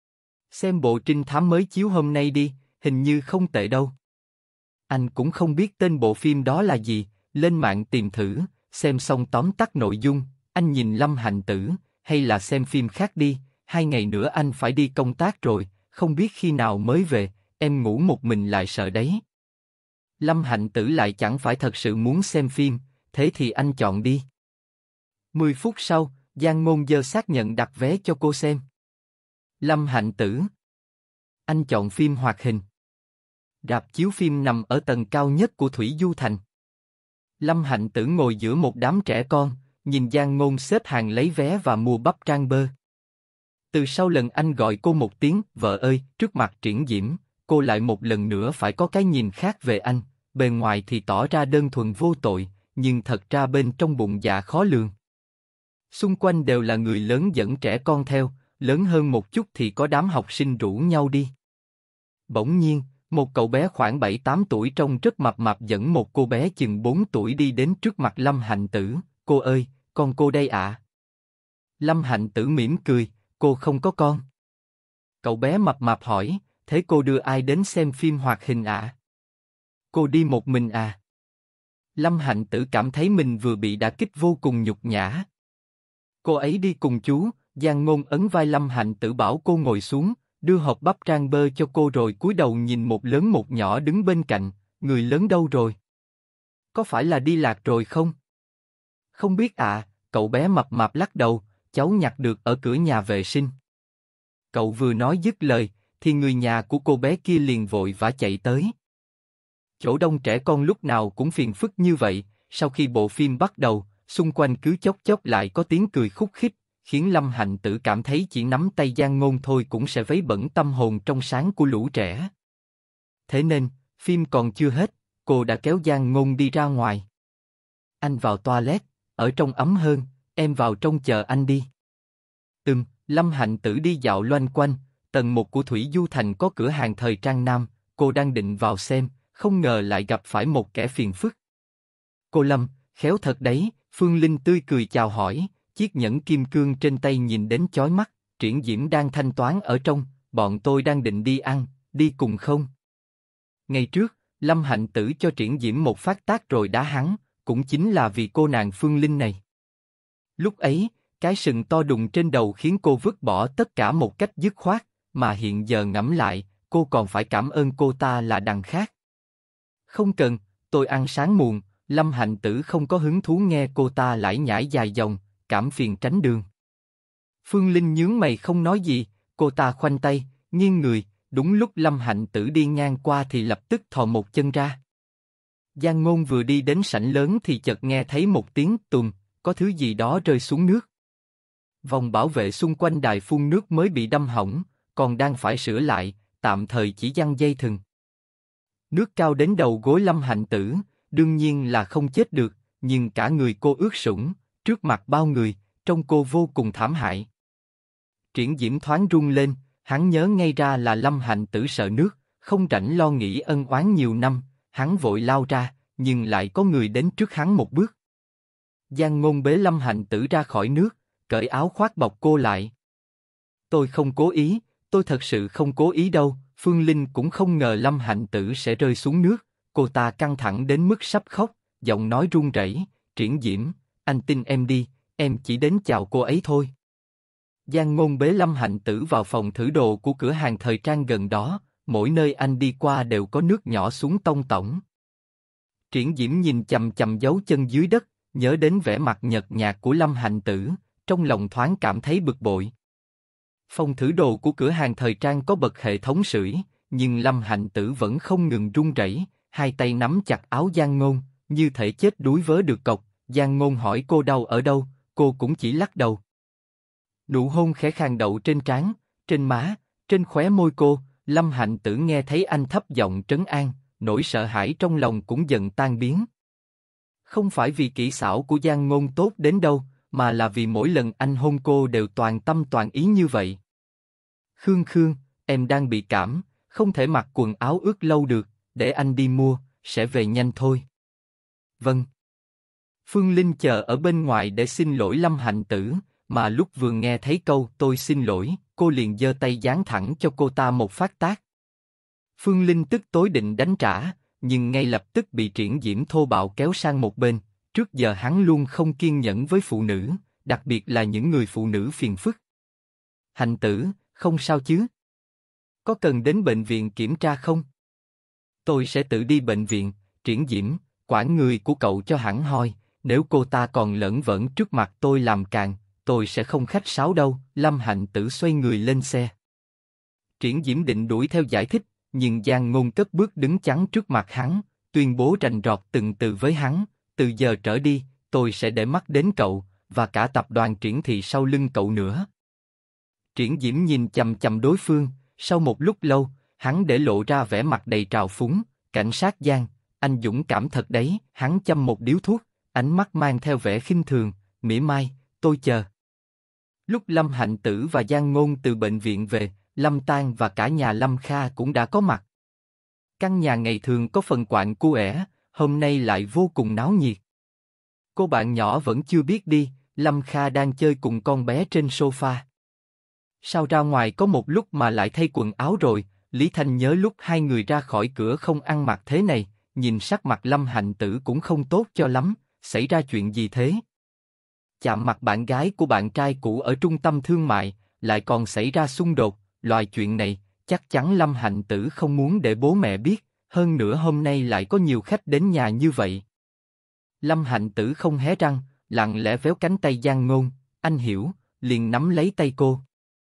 Xem bộ trinh thám mới chiếu hôm nay đi, hình như không tệ đâu. Anh cũng không biết tên bộ phim đó là gì, lên mạng tìm thử, xem xong tóm tắt nội dung, anh nhìn Lâm Hạnh Tử, hay là xem phim khác đi, hai ngày nữa anh phải đi công tác rồi, không biết khi nào mới về, em ngủ một mình lại sợ đấy. Lâm Hạnh Tử lại chẳng phải thật sự muốn xem phim, thế thì anh chọn đi. Mười phút sau, Giang Ngôn giơ xác nhận đặt vé cho cô xem. Lâm Hạnh Tử. Anh chọn phim hoạt hình. Rạp chiếu phim nằm ở tầng cao nhất của Thủy Du Thành. Lâm Hạnh Tử ngồi giữa một đám trẻ con, nhìn Giang Ngôn xếp hàng lấy vé và mua bắp rang bơ. Từ sau lần anh gọi cô một tiếng vợ ơi trước mặt Triển Diễm, cô lại một lần nữa phải có cái nhìn khác về anh, bề ngoài thì tỏ ra đơn thuần vô tội, nhưng thật ra bên trong bụng dạ khó lường. Xung quanh đều là người lớn dẫn trẻ con theo, lớn hơn một chút thì có đám học sinh rủ nhau đi. Bỗng nhiên, một cậu bé khoảng bảy tám tuổi trông rất mập mạp dẫn một cô bé chừng bốn tuổi đi đến trước mặt Lâm Hạnh Tử, cô ơi, con cô đây ạ. À? Lâm Hạnh Tử mỉm cười, cô không có con. Cậu bé mập mạp hỏi, thế cô đưa ai đến xem phim hoạt hình ạ? À? Cô đi một mình à? Lâm Hạnh Tử cảm thấy mình vừa bị đả kích vô cùng nhục nhã. Cô ấy đi cùng chú, Giang Ngôn ấn vai Lâm Hạnh Tử bảo cô ngồi xuống, đưa hộp bắp rang bơ cho cô rồi cúi đầu nhìn một lớn một nhỏ đứng bên cạnh, người lớn đâu rồi? Có phải là đi lạc rồi không? Không biết ạ, à, cậu bé mập mạp lắc đầu, cháu nhặt được ở cửa nhà vệ sinh. Cậu vừa nói dứt lời, thì người nhà của cô bé kia liền vội vã chạy tới. Chỗ đông trẻ con lúc nào cũng phiền phức như vậy, sau khi bộ phim bắt đầu, xung quanh cứ chốc chốc lại có tiếng cười khúc khích, khiến Lâm Hạnh Tử cảm thấy chỉ nắm tay Giang Ngôn thôi cũng sẽ vấy bẩn tâm hồn trong sáng của lũ trẻ. Thế nên, phim còn chưa hết, cô đã kéo Giang Ngôn đi ra ngoài. Anh vào toilet, ở trong ấm hơn, em vào trong chờ anh đi. Ừm, Lâm Hạnh Tử đi dạo loanh quanh, tầng một của Thủy Du Thành có cửa hàng thời trang nam, cô đang định vào xem, không ngờ lại gặp phải một kẻ phiền phức. Cô Lâm, khéo thật đấy, Phương Linh tươi cười chào hỏi, chiếc nhẫn kim cương trên tay nhìn đến chói mắt, Triển Diễm đang thanh toán ở trong, bọn tôi đang định đi ăn, đi cùng không? Ngày trước, Lâm Hạnh Tử cho Triển Diễm một phát tát rồi đá hắn, cũng chính là vì cô nàng Phương Linh này. Lúc ấy, cái sừng to đùng trên đầu khiến cô vứt bỏ tất cả một cách dứt khoát, mà hiện giờ ngẫm lại, cô còn phải cảm ơn cô ta là đằng khác. Không cần, tôi ăn sáng muộn, Lâm Hạnh Tử không có hứng thú nghe cô ta lải nhải dài dòng, cảm phiền tránh đường. Phương Linh nhướng mày không nói gì, cô ta khoanh tay, nghiêng người, đúng lúc Lâm Hạnh Tử đi ngang qua thì lập tức thò một chân ra. Giang Ngôn vừa đi đến sảnh lớn thì chợt nghe thấy một tiếng tùm, có thứ gì đó rơi xuống nước. Vòng bảo vệ xung quanh đài phun nước mới bị đâm hỏng, còn đang phải sửa lại, tạm thời chỉ giăng dây thừng. Nước cao đến đầu gối Lâm Hạnh Tử, đương nhiên là không chết được, nhưng cả người cô ướt sũng, trước mặt bao người, trông cô vô cùng thảm hại. Triển Diễm thoáng run lên, hắn nhớ ngay ra là Lâm Hạnh Tử sợ nước, không rảnh lo nghĩ ân oán nhiều năm, hắn vội lao ra, nhưng lại có người đến trước hắn một bước. Giang Ngôn bế Lâm Hạnh Tử ra khỏi nước, cởi áo khoác bọc cô lại. Tôi không cố ý, tôi thật sự không cố ý đâu. Phương Linh cũng không ngờ Lâm Hạnh Tử sẽ rơi xuống nước, cô ta căng thẳng đến mức sắp khóc, giọng nói run rẩy. Triển Diễm, anh tin em đi, em chỉ đến chào cô ấy thôi. Giang Ngôn bế Lâm Hạnh Tử vào phòng thử đồ của cửa hàng thời trang gần đó, mỗi nơi anh đi qua đều có nước nhỏ xuống tông tổng. Triển Diễm nhìn chằm chằm dấu chân dưới đất, nhớ đến vẻ mặt nhợt nhạt của Lâm Hạnh Tử, trong lòng thoáng cảm thấy bực bội. Phòng thử đồ của cửa hàng thời trang có bật hệ thống sưởi, nhưng Lâm Hạnh Tử vẫn không ngừng run rẩy, hai tay nắm chặt áo Giang Ngôn, như thể chết đuối vớ được cọc. Giang Ngôn hỏi cô đau ở đâu, cô cũng chỉ lắc đầu. Nụ hôn khẽ khàng đậu trên trán, trên má, trên khóe môi cô. Lâm Hạnh Tử nghe thấy anh thấp giọng trấn an, nỗi sợ hãi trong lòng cũng dần tan biến. Không phải vì kỹ xảo của Giang Ngôn tốt đến đâu, mà là vì mỗi lần anh hôn cô đều toàn tâm toàn ý như vậy. Khương Khương, em đang bị cảm, không thể mặc quần áo ướt lâu được, để anh đi mua. sẽ về nhanh thôi. Vâng. Phương Linh chờ ở bên ngoài để xin lỗi Lâm Hạnh Tử, mà lúc vừa nghe thấy câu tôi xin lỗi, cô liền giơ tay giáng thẳng cho cô ta một phát tát. Phương Linh tức tối định đánh trả, nhưng ngay lập tức bị Triển Diễm thô bạo kéo sang một bên. Trước giờ hắn luôn không kiên nhẫn với phụ nữ, đặc biệt là những người phụ nữ phiền phức. Hạnh Tử, không sao chứ? Có cần đến bệnh viện kiểm tra không? Tôi sẽ tự đi bệnh viện. Triển Diễm, quản người của cậu cho hẳn hoi, nếu cô ta còn lởn vởn trước mặt tôi làm càn, tôi sẽ không khách sáo đâu. Lâm Hạnh Tử xoay người lên xe. Triển Diễm định đuổi theo giải thích, nhưng Giang Ngôn cất bước đứng chắn trước mặt hắn, tuyên bố rành rọt từng từ với hắn, từ giờ trở đi, tôi sẽ để mắt đến cậu, và cả tập đoàn Triển Thị sau lưng cậu nữa. Triển Diễm nhìn chằm chằm đối phương, sau một lúc lâu, hắn để lộ ra vẻ mặt đầy trào phúng, cảnh sát Giang, anh dũng cảm thật đấy. Hắn châm một điếu thuốc, ánh mắt mang theo vẻ khinh thường, mỉa mai, tôi chờ. Lúc Lâm Hạnh Tử và Giang Ngôn từ bệnh viện về, Lâm Tan và cả nhà Lâm Kha cũng đã có mặt. Căn nhà ngày thường có phần quạnh quẽ, hôm nay lại vô cùng náo nhiệt. Cô bạn nhỏ vẫn chưa biết đi, Lâm Kha đang chơi cùng con bé trên sofa. Sao ra ngoài có một lúc mà lại thay quần áo rồi? Lý Thanh nhớ lúc hai người ra khỏi cửa không ăn mặc thế này, nhìn sắc mặt Lâm Hạnh Tử cũng không tốt cho lắm, xảy ra chuyện gì thế? Chạm mặt bạn gái của bạn trai cũ ở trung tâm thương mại, lại còn xảy ra xung đột, loại chuyện này, chắc chắn Lâm Hạnh Tử không muốn để bố mẹ biết, hơn nữa hôm nay lại có nhiều khách đến nhà như vậy. Lâm Hạnh Tử không hé răng, lặng lẽ véo cánh tay Giang Ngôn, anh hiểu, liền nắm lấy tay cô.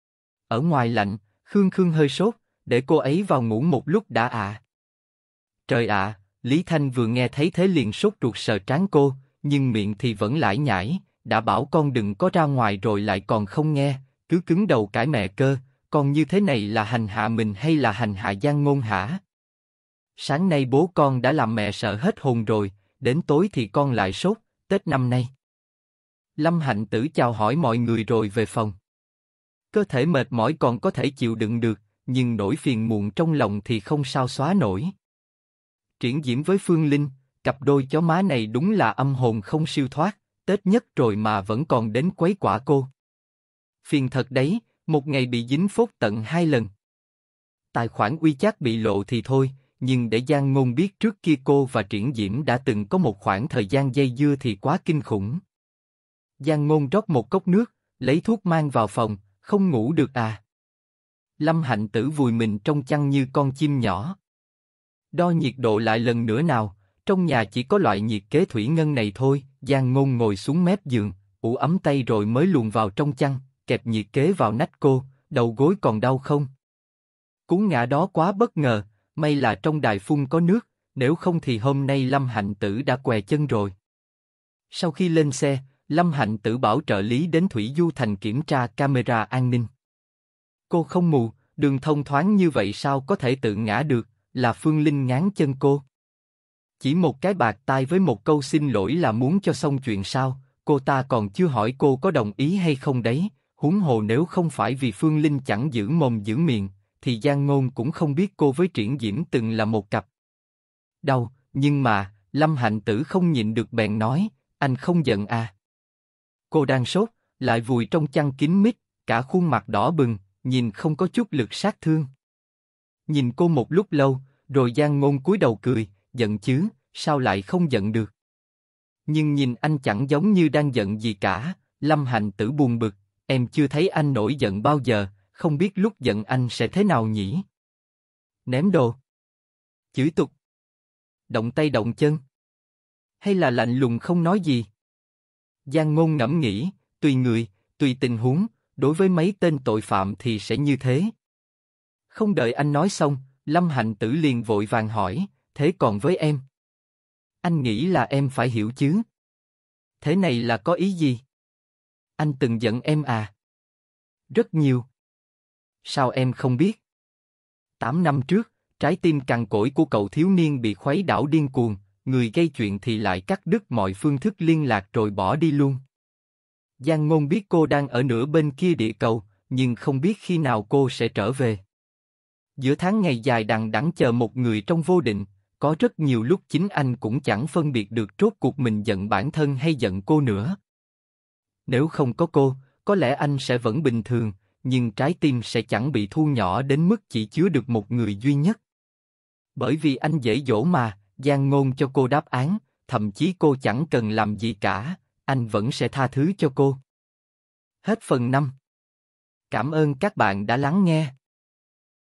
Ở ngoài lạnh, Khương Khương hơi sốt, để cô ấy vào ngủ một lúc đã ạ. À. Trời ạ, à, Lý Thanh vừa nghe thấy thế liền sốt ruột sờ trán cô, nhưng miệng thì vẫn lải nhải, đã bảo con đừng có ra ngoài rồi lại còn không nghe, cứ cứng đầu cãi mẹ cơ, con như thế này là hành hạ mình hay là hành hạ Giang Ngôn hả? Sáng nay bố con đã làm mẹ sợ hết hồn rồi, đến tối thì con lại sốt, Tết năm nay. Lâm Hạnh Tử chào hỏi mọi người rồi về phòng. Cơ thể mệt mỏi còn có thể chịu đựng được, nhưng nỗi phiền muộn trong lòng thì không sao xóa nổi. Triển Diễm với Phương Linh, cặp đôi chó má này đúng là âm hồn không siêu thoát, Tết nhất rồi mà vẫn còn đến quấy quả cô. Phiền thật đấy, một ngày bị dính phốt tận hai lần. Tài khoản WeChat bị lộ thì thôi, nhưng để Giang Ngôn biết trước kia cô và Triển Diễm đã từng có một khoảng thời gian dây dưa thì quá kinh khủng. Giang Ngôn rót một cốc nước, lấy thuốc mang vào phòng, không ngủ được à? Lâm Hạnh Tử vùi mình trong chăn như con chim nhỏ. Đo nhiệt độ lại lần nữa nào, trong nhà chỉ có loại nhiệt kế thủy ngân này thôi. Giang Ngôn ngồi xuống mép giường, ủ ấm tay rồi mới luồn vào trong chăn, kẹp nhiệt kế vào nách cô, đầu gối còn đau không? Cú ngã đó quá bất ngờ, may là trong đài phun có nước, nếu không thì hôm nay Lâm Hạnh Tử đã què chân rồi. Sau khi lên xe, Lâm Hạnh Tử bảo trợ lý đến Thủy Du Thành kiểm tra camera an ninh. Cô không mù, đường thông thoáng như vậy sao có thể tự ngã được, là Phương Linh ngáng chân cô. Chỉ một cái bạt tai với một câu xin lỗi là muốn cho xong chuyện sao, cô ta còn chưa hỏi cô có đồng ý hay không đấy, huống hồ nếu không phải vì Phương Linh chẳng giữ mồm giữ miệng, thì Giang Ngôn cũng không biết cô với Triển Diễm từng là một cặp. Đau, nhưng mà, Lâm Hạnh Tử không nhịn được bèn nói, anh không giận à. Cô đang sốt, lại vùi trong chăn kín mít, cả khuôn mặt đỏ bừng, nhìn không có chút lực sát thương. Nhìn cô một lúc lâu, rồi Giang Ngôn cúi đầu cười, giận chứ, sao lại không giận được. Nhưng nhìn anh chẳng giống như đang giận gì cả, Lâm Hạnh Tử buồn bực, em chưa thấy anh nổi giận bao giờ, không biết lúc giận anh sẽ thế nào nhỉ? Ném đồ? Chửi tục? Động tay động chân? Hay là lạnh lùng không nói gì? Giang Ngôn ngẫm nghĩ, tùy người, tùy tình huống, đối với mấy tên tội phạm thì sẽ như thế. Không đợi anh nói xong, Lâm Hạnh Tử liền vội vàng hỏi, thế còn với em? Anh nghĩ là em phải hiểu chứ. Thế này là có ý gì? Anh từng giận em à? Rất nhiều. Sao em không biết? Tám năm trước, trái tim cằn cỗi của cậu thiếu niên bị khuấy đảo điên cuồng, người gây chuyện thì lại cắt đứt mọi phương thức liên lạc rồi bỏ đi luôn. Giang Ngôn biết cô đang ở nửa bên kia địa cầu, nhưng không biết khi nào cô sẽ trở về. Giữa tháng ngày dài đằng đẵng chờ một người trong vô định, Có rất nhiều lúc chính anh cũng chẳng phân biệt được rốt cuộc mình giận bản thân hay giận cô nữa. Nếu không có cô, có lẽ anh sẽ vẫn bình thường, nhưng trái tim sẽ chẳng bị thu nhỏ đến mức chỉ chứa được một người duy nhất. Bởi vì anh dễ dỗ mà, gian ngôn cho cô đáp án, thậm chí cô chẳng cần làm gì cả, anh vẫn sẽ tha thứ cho cô. Hết phần năm. Cảm ơn các bạn đã lắng nghe.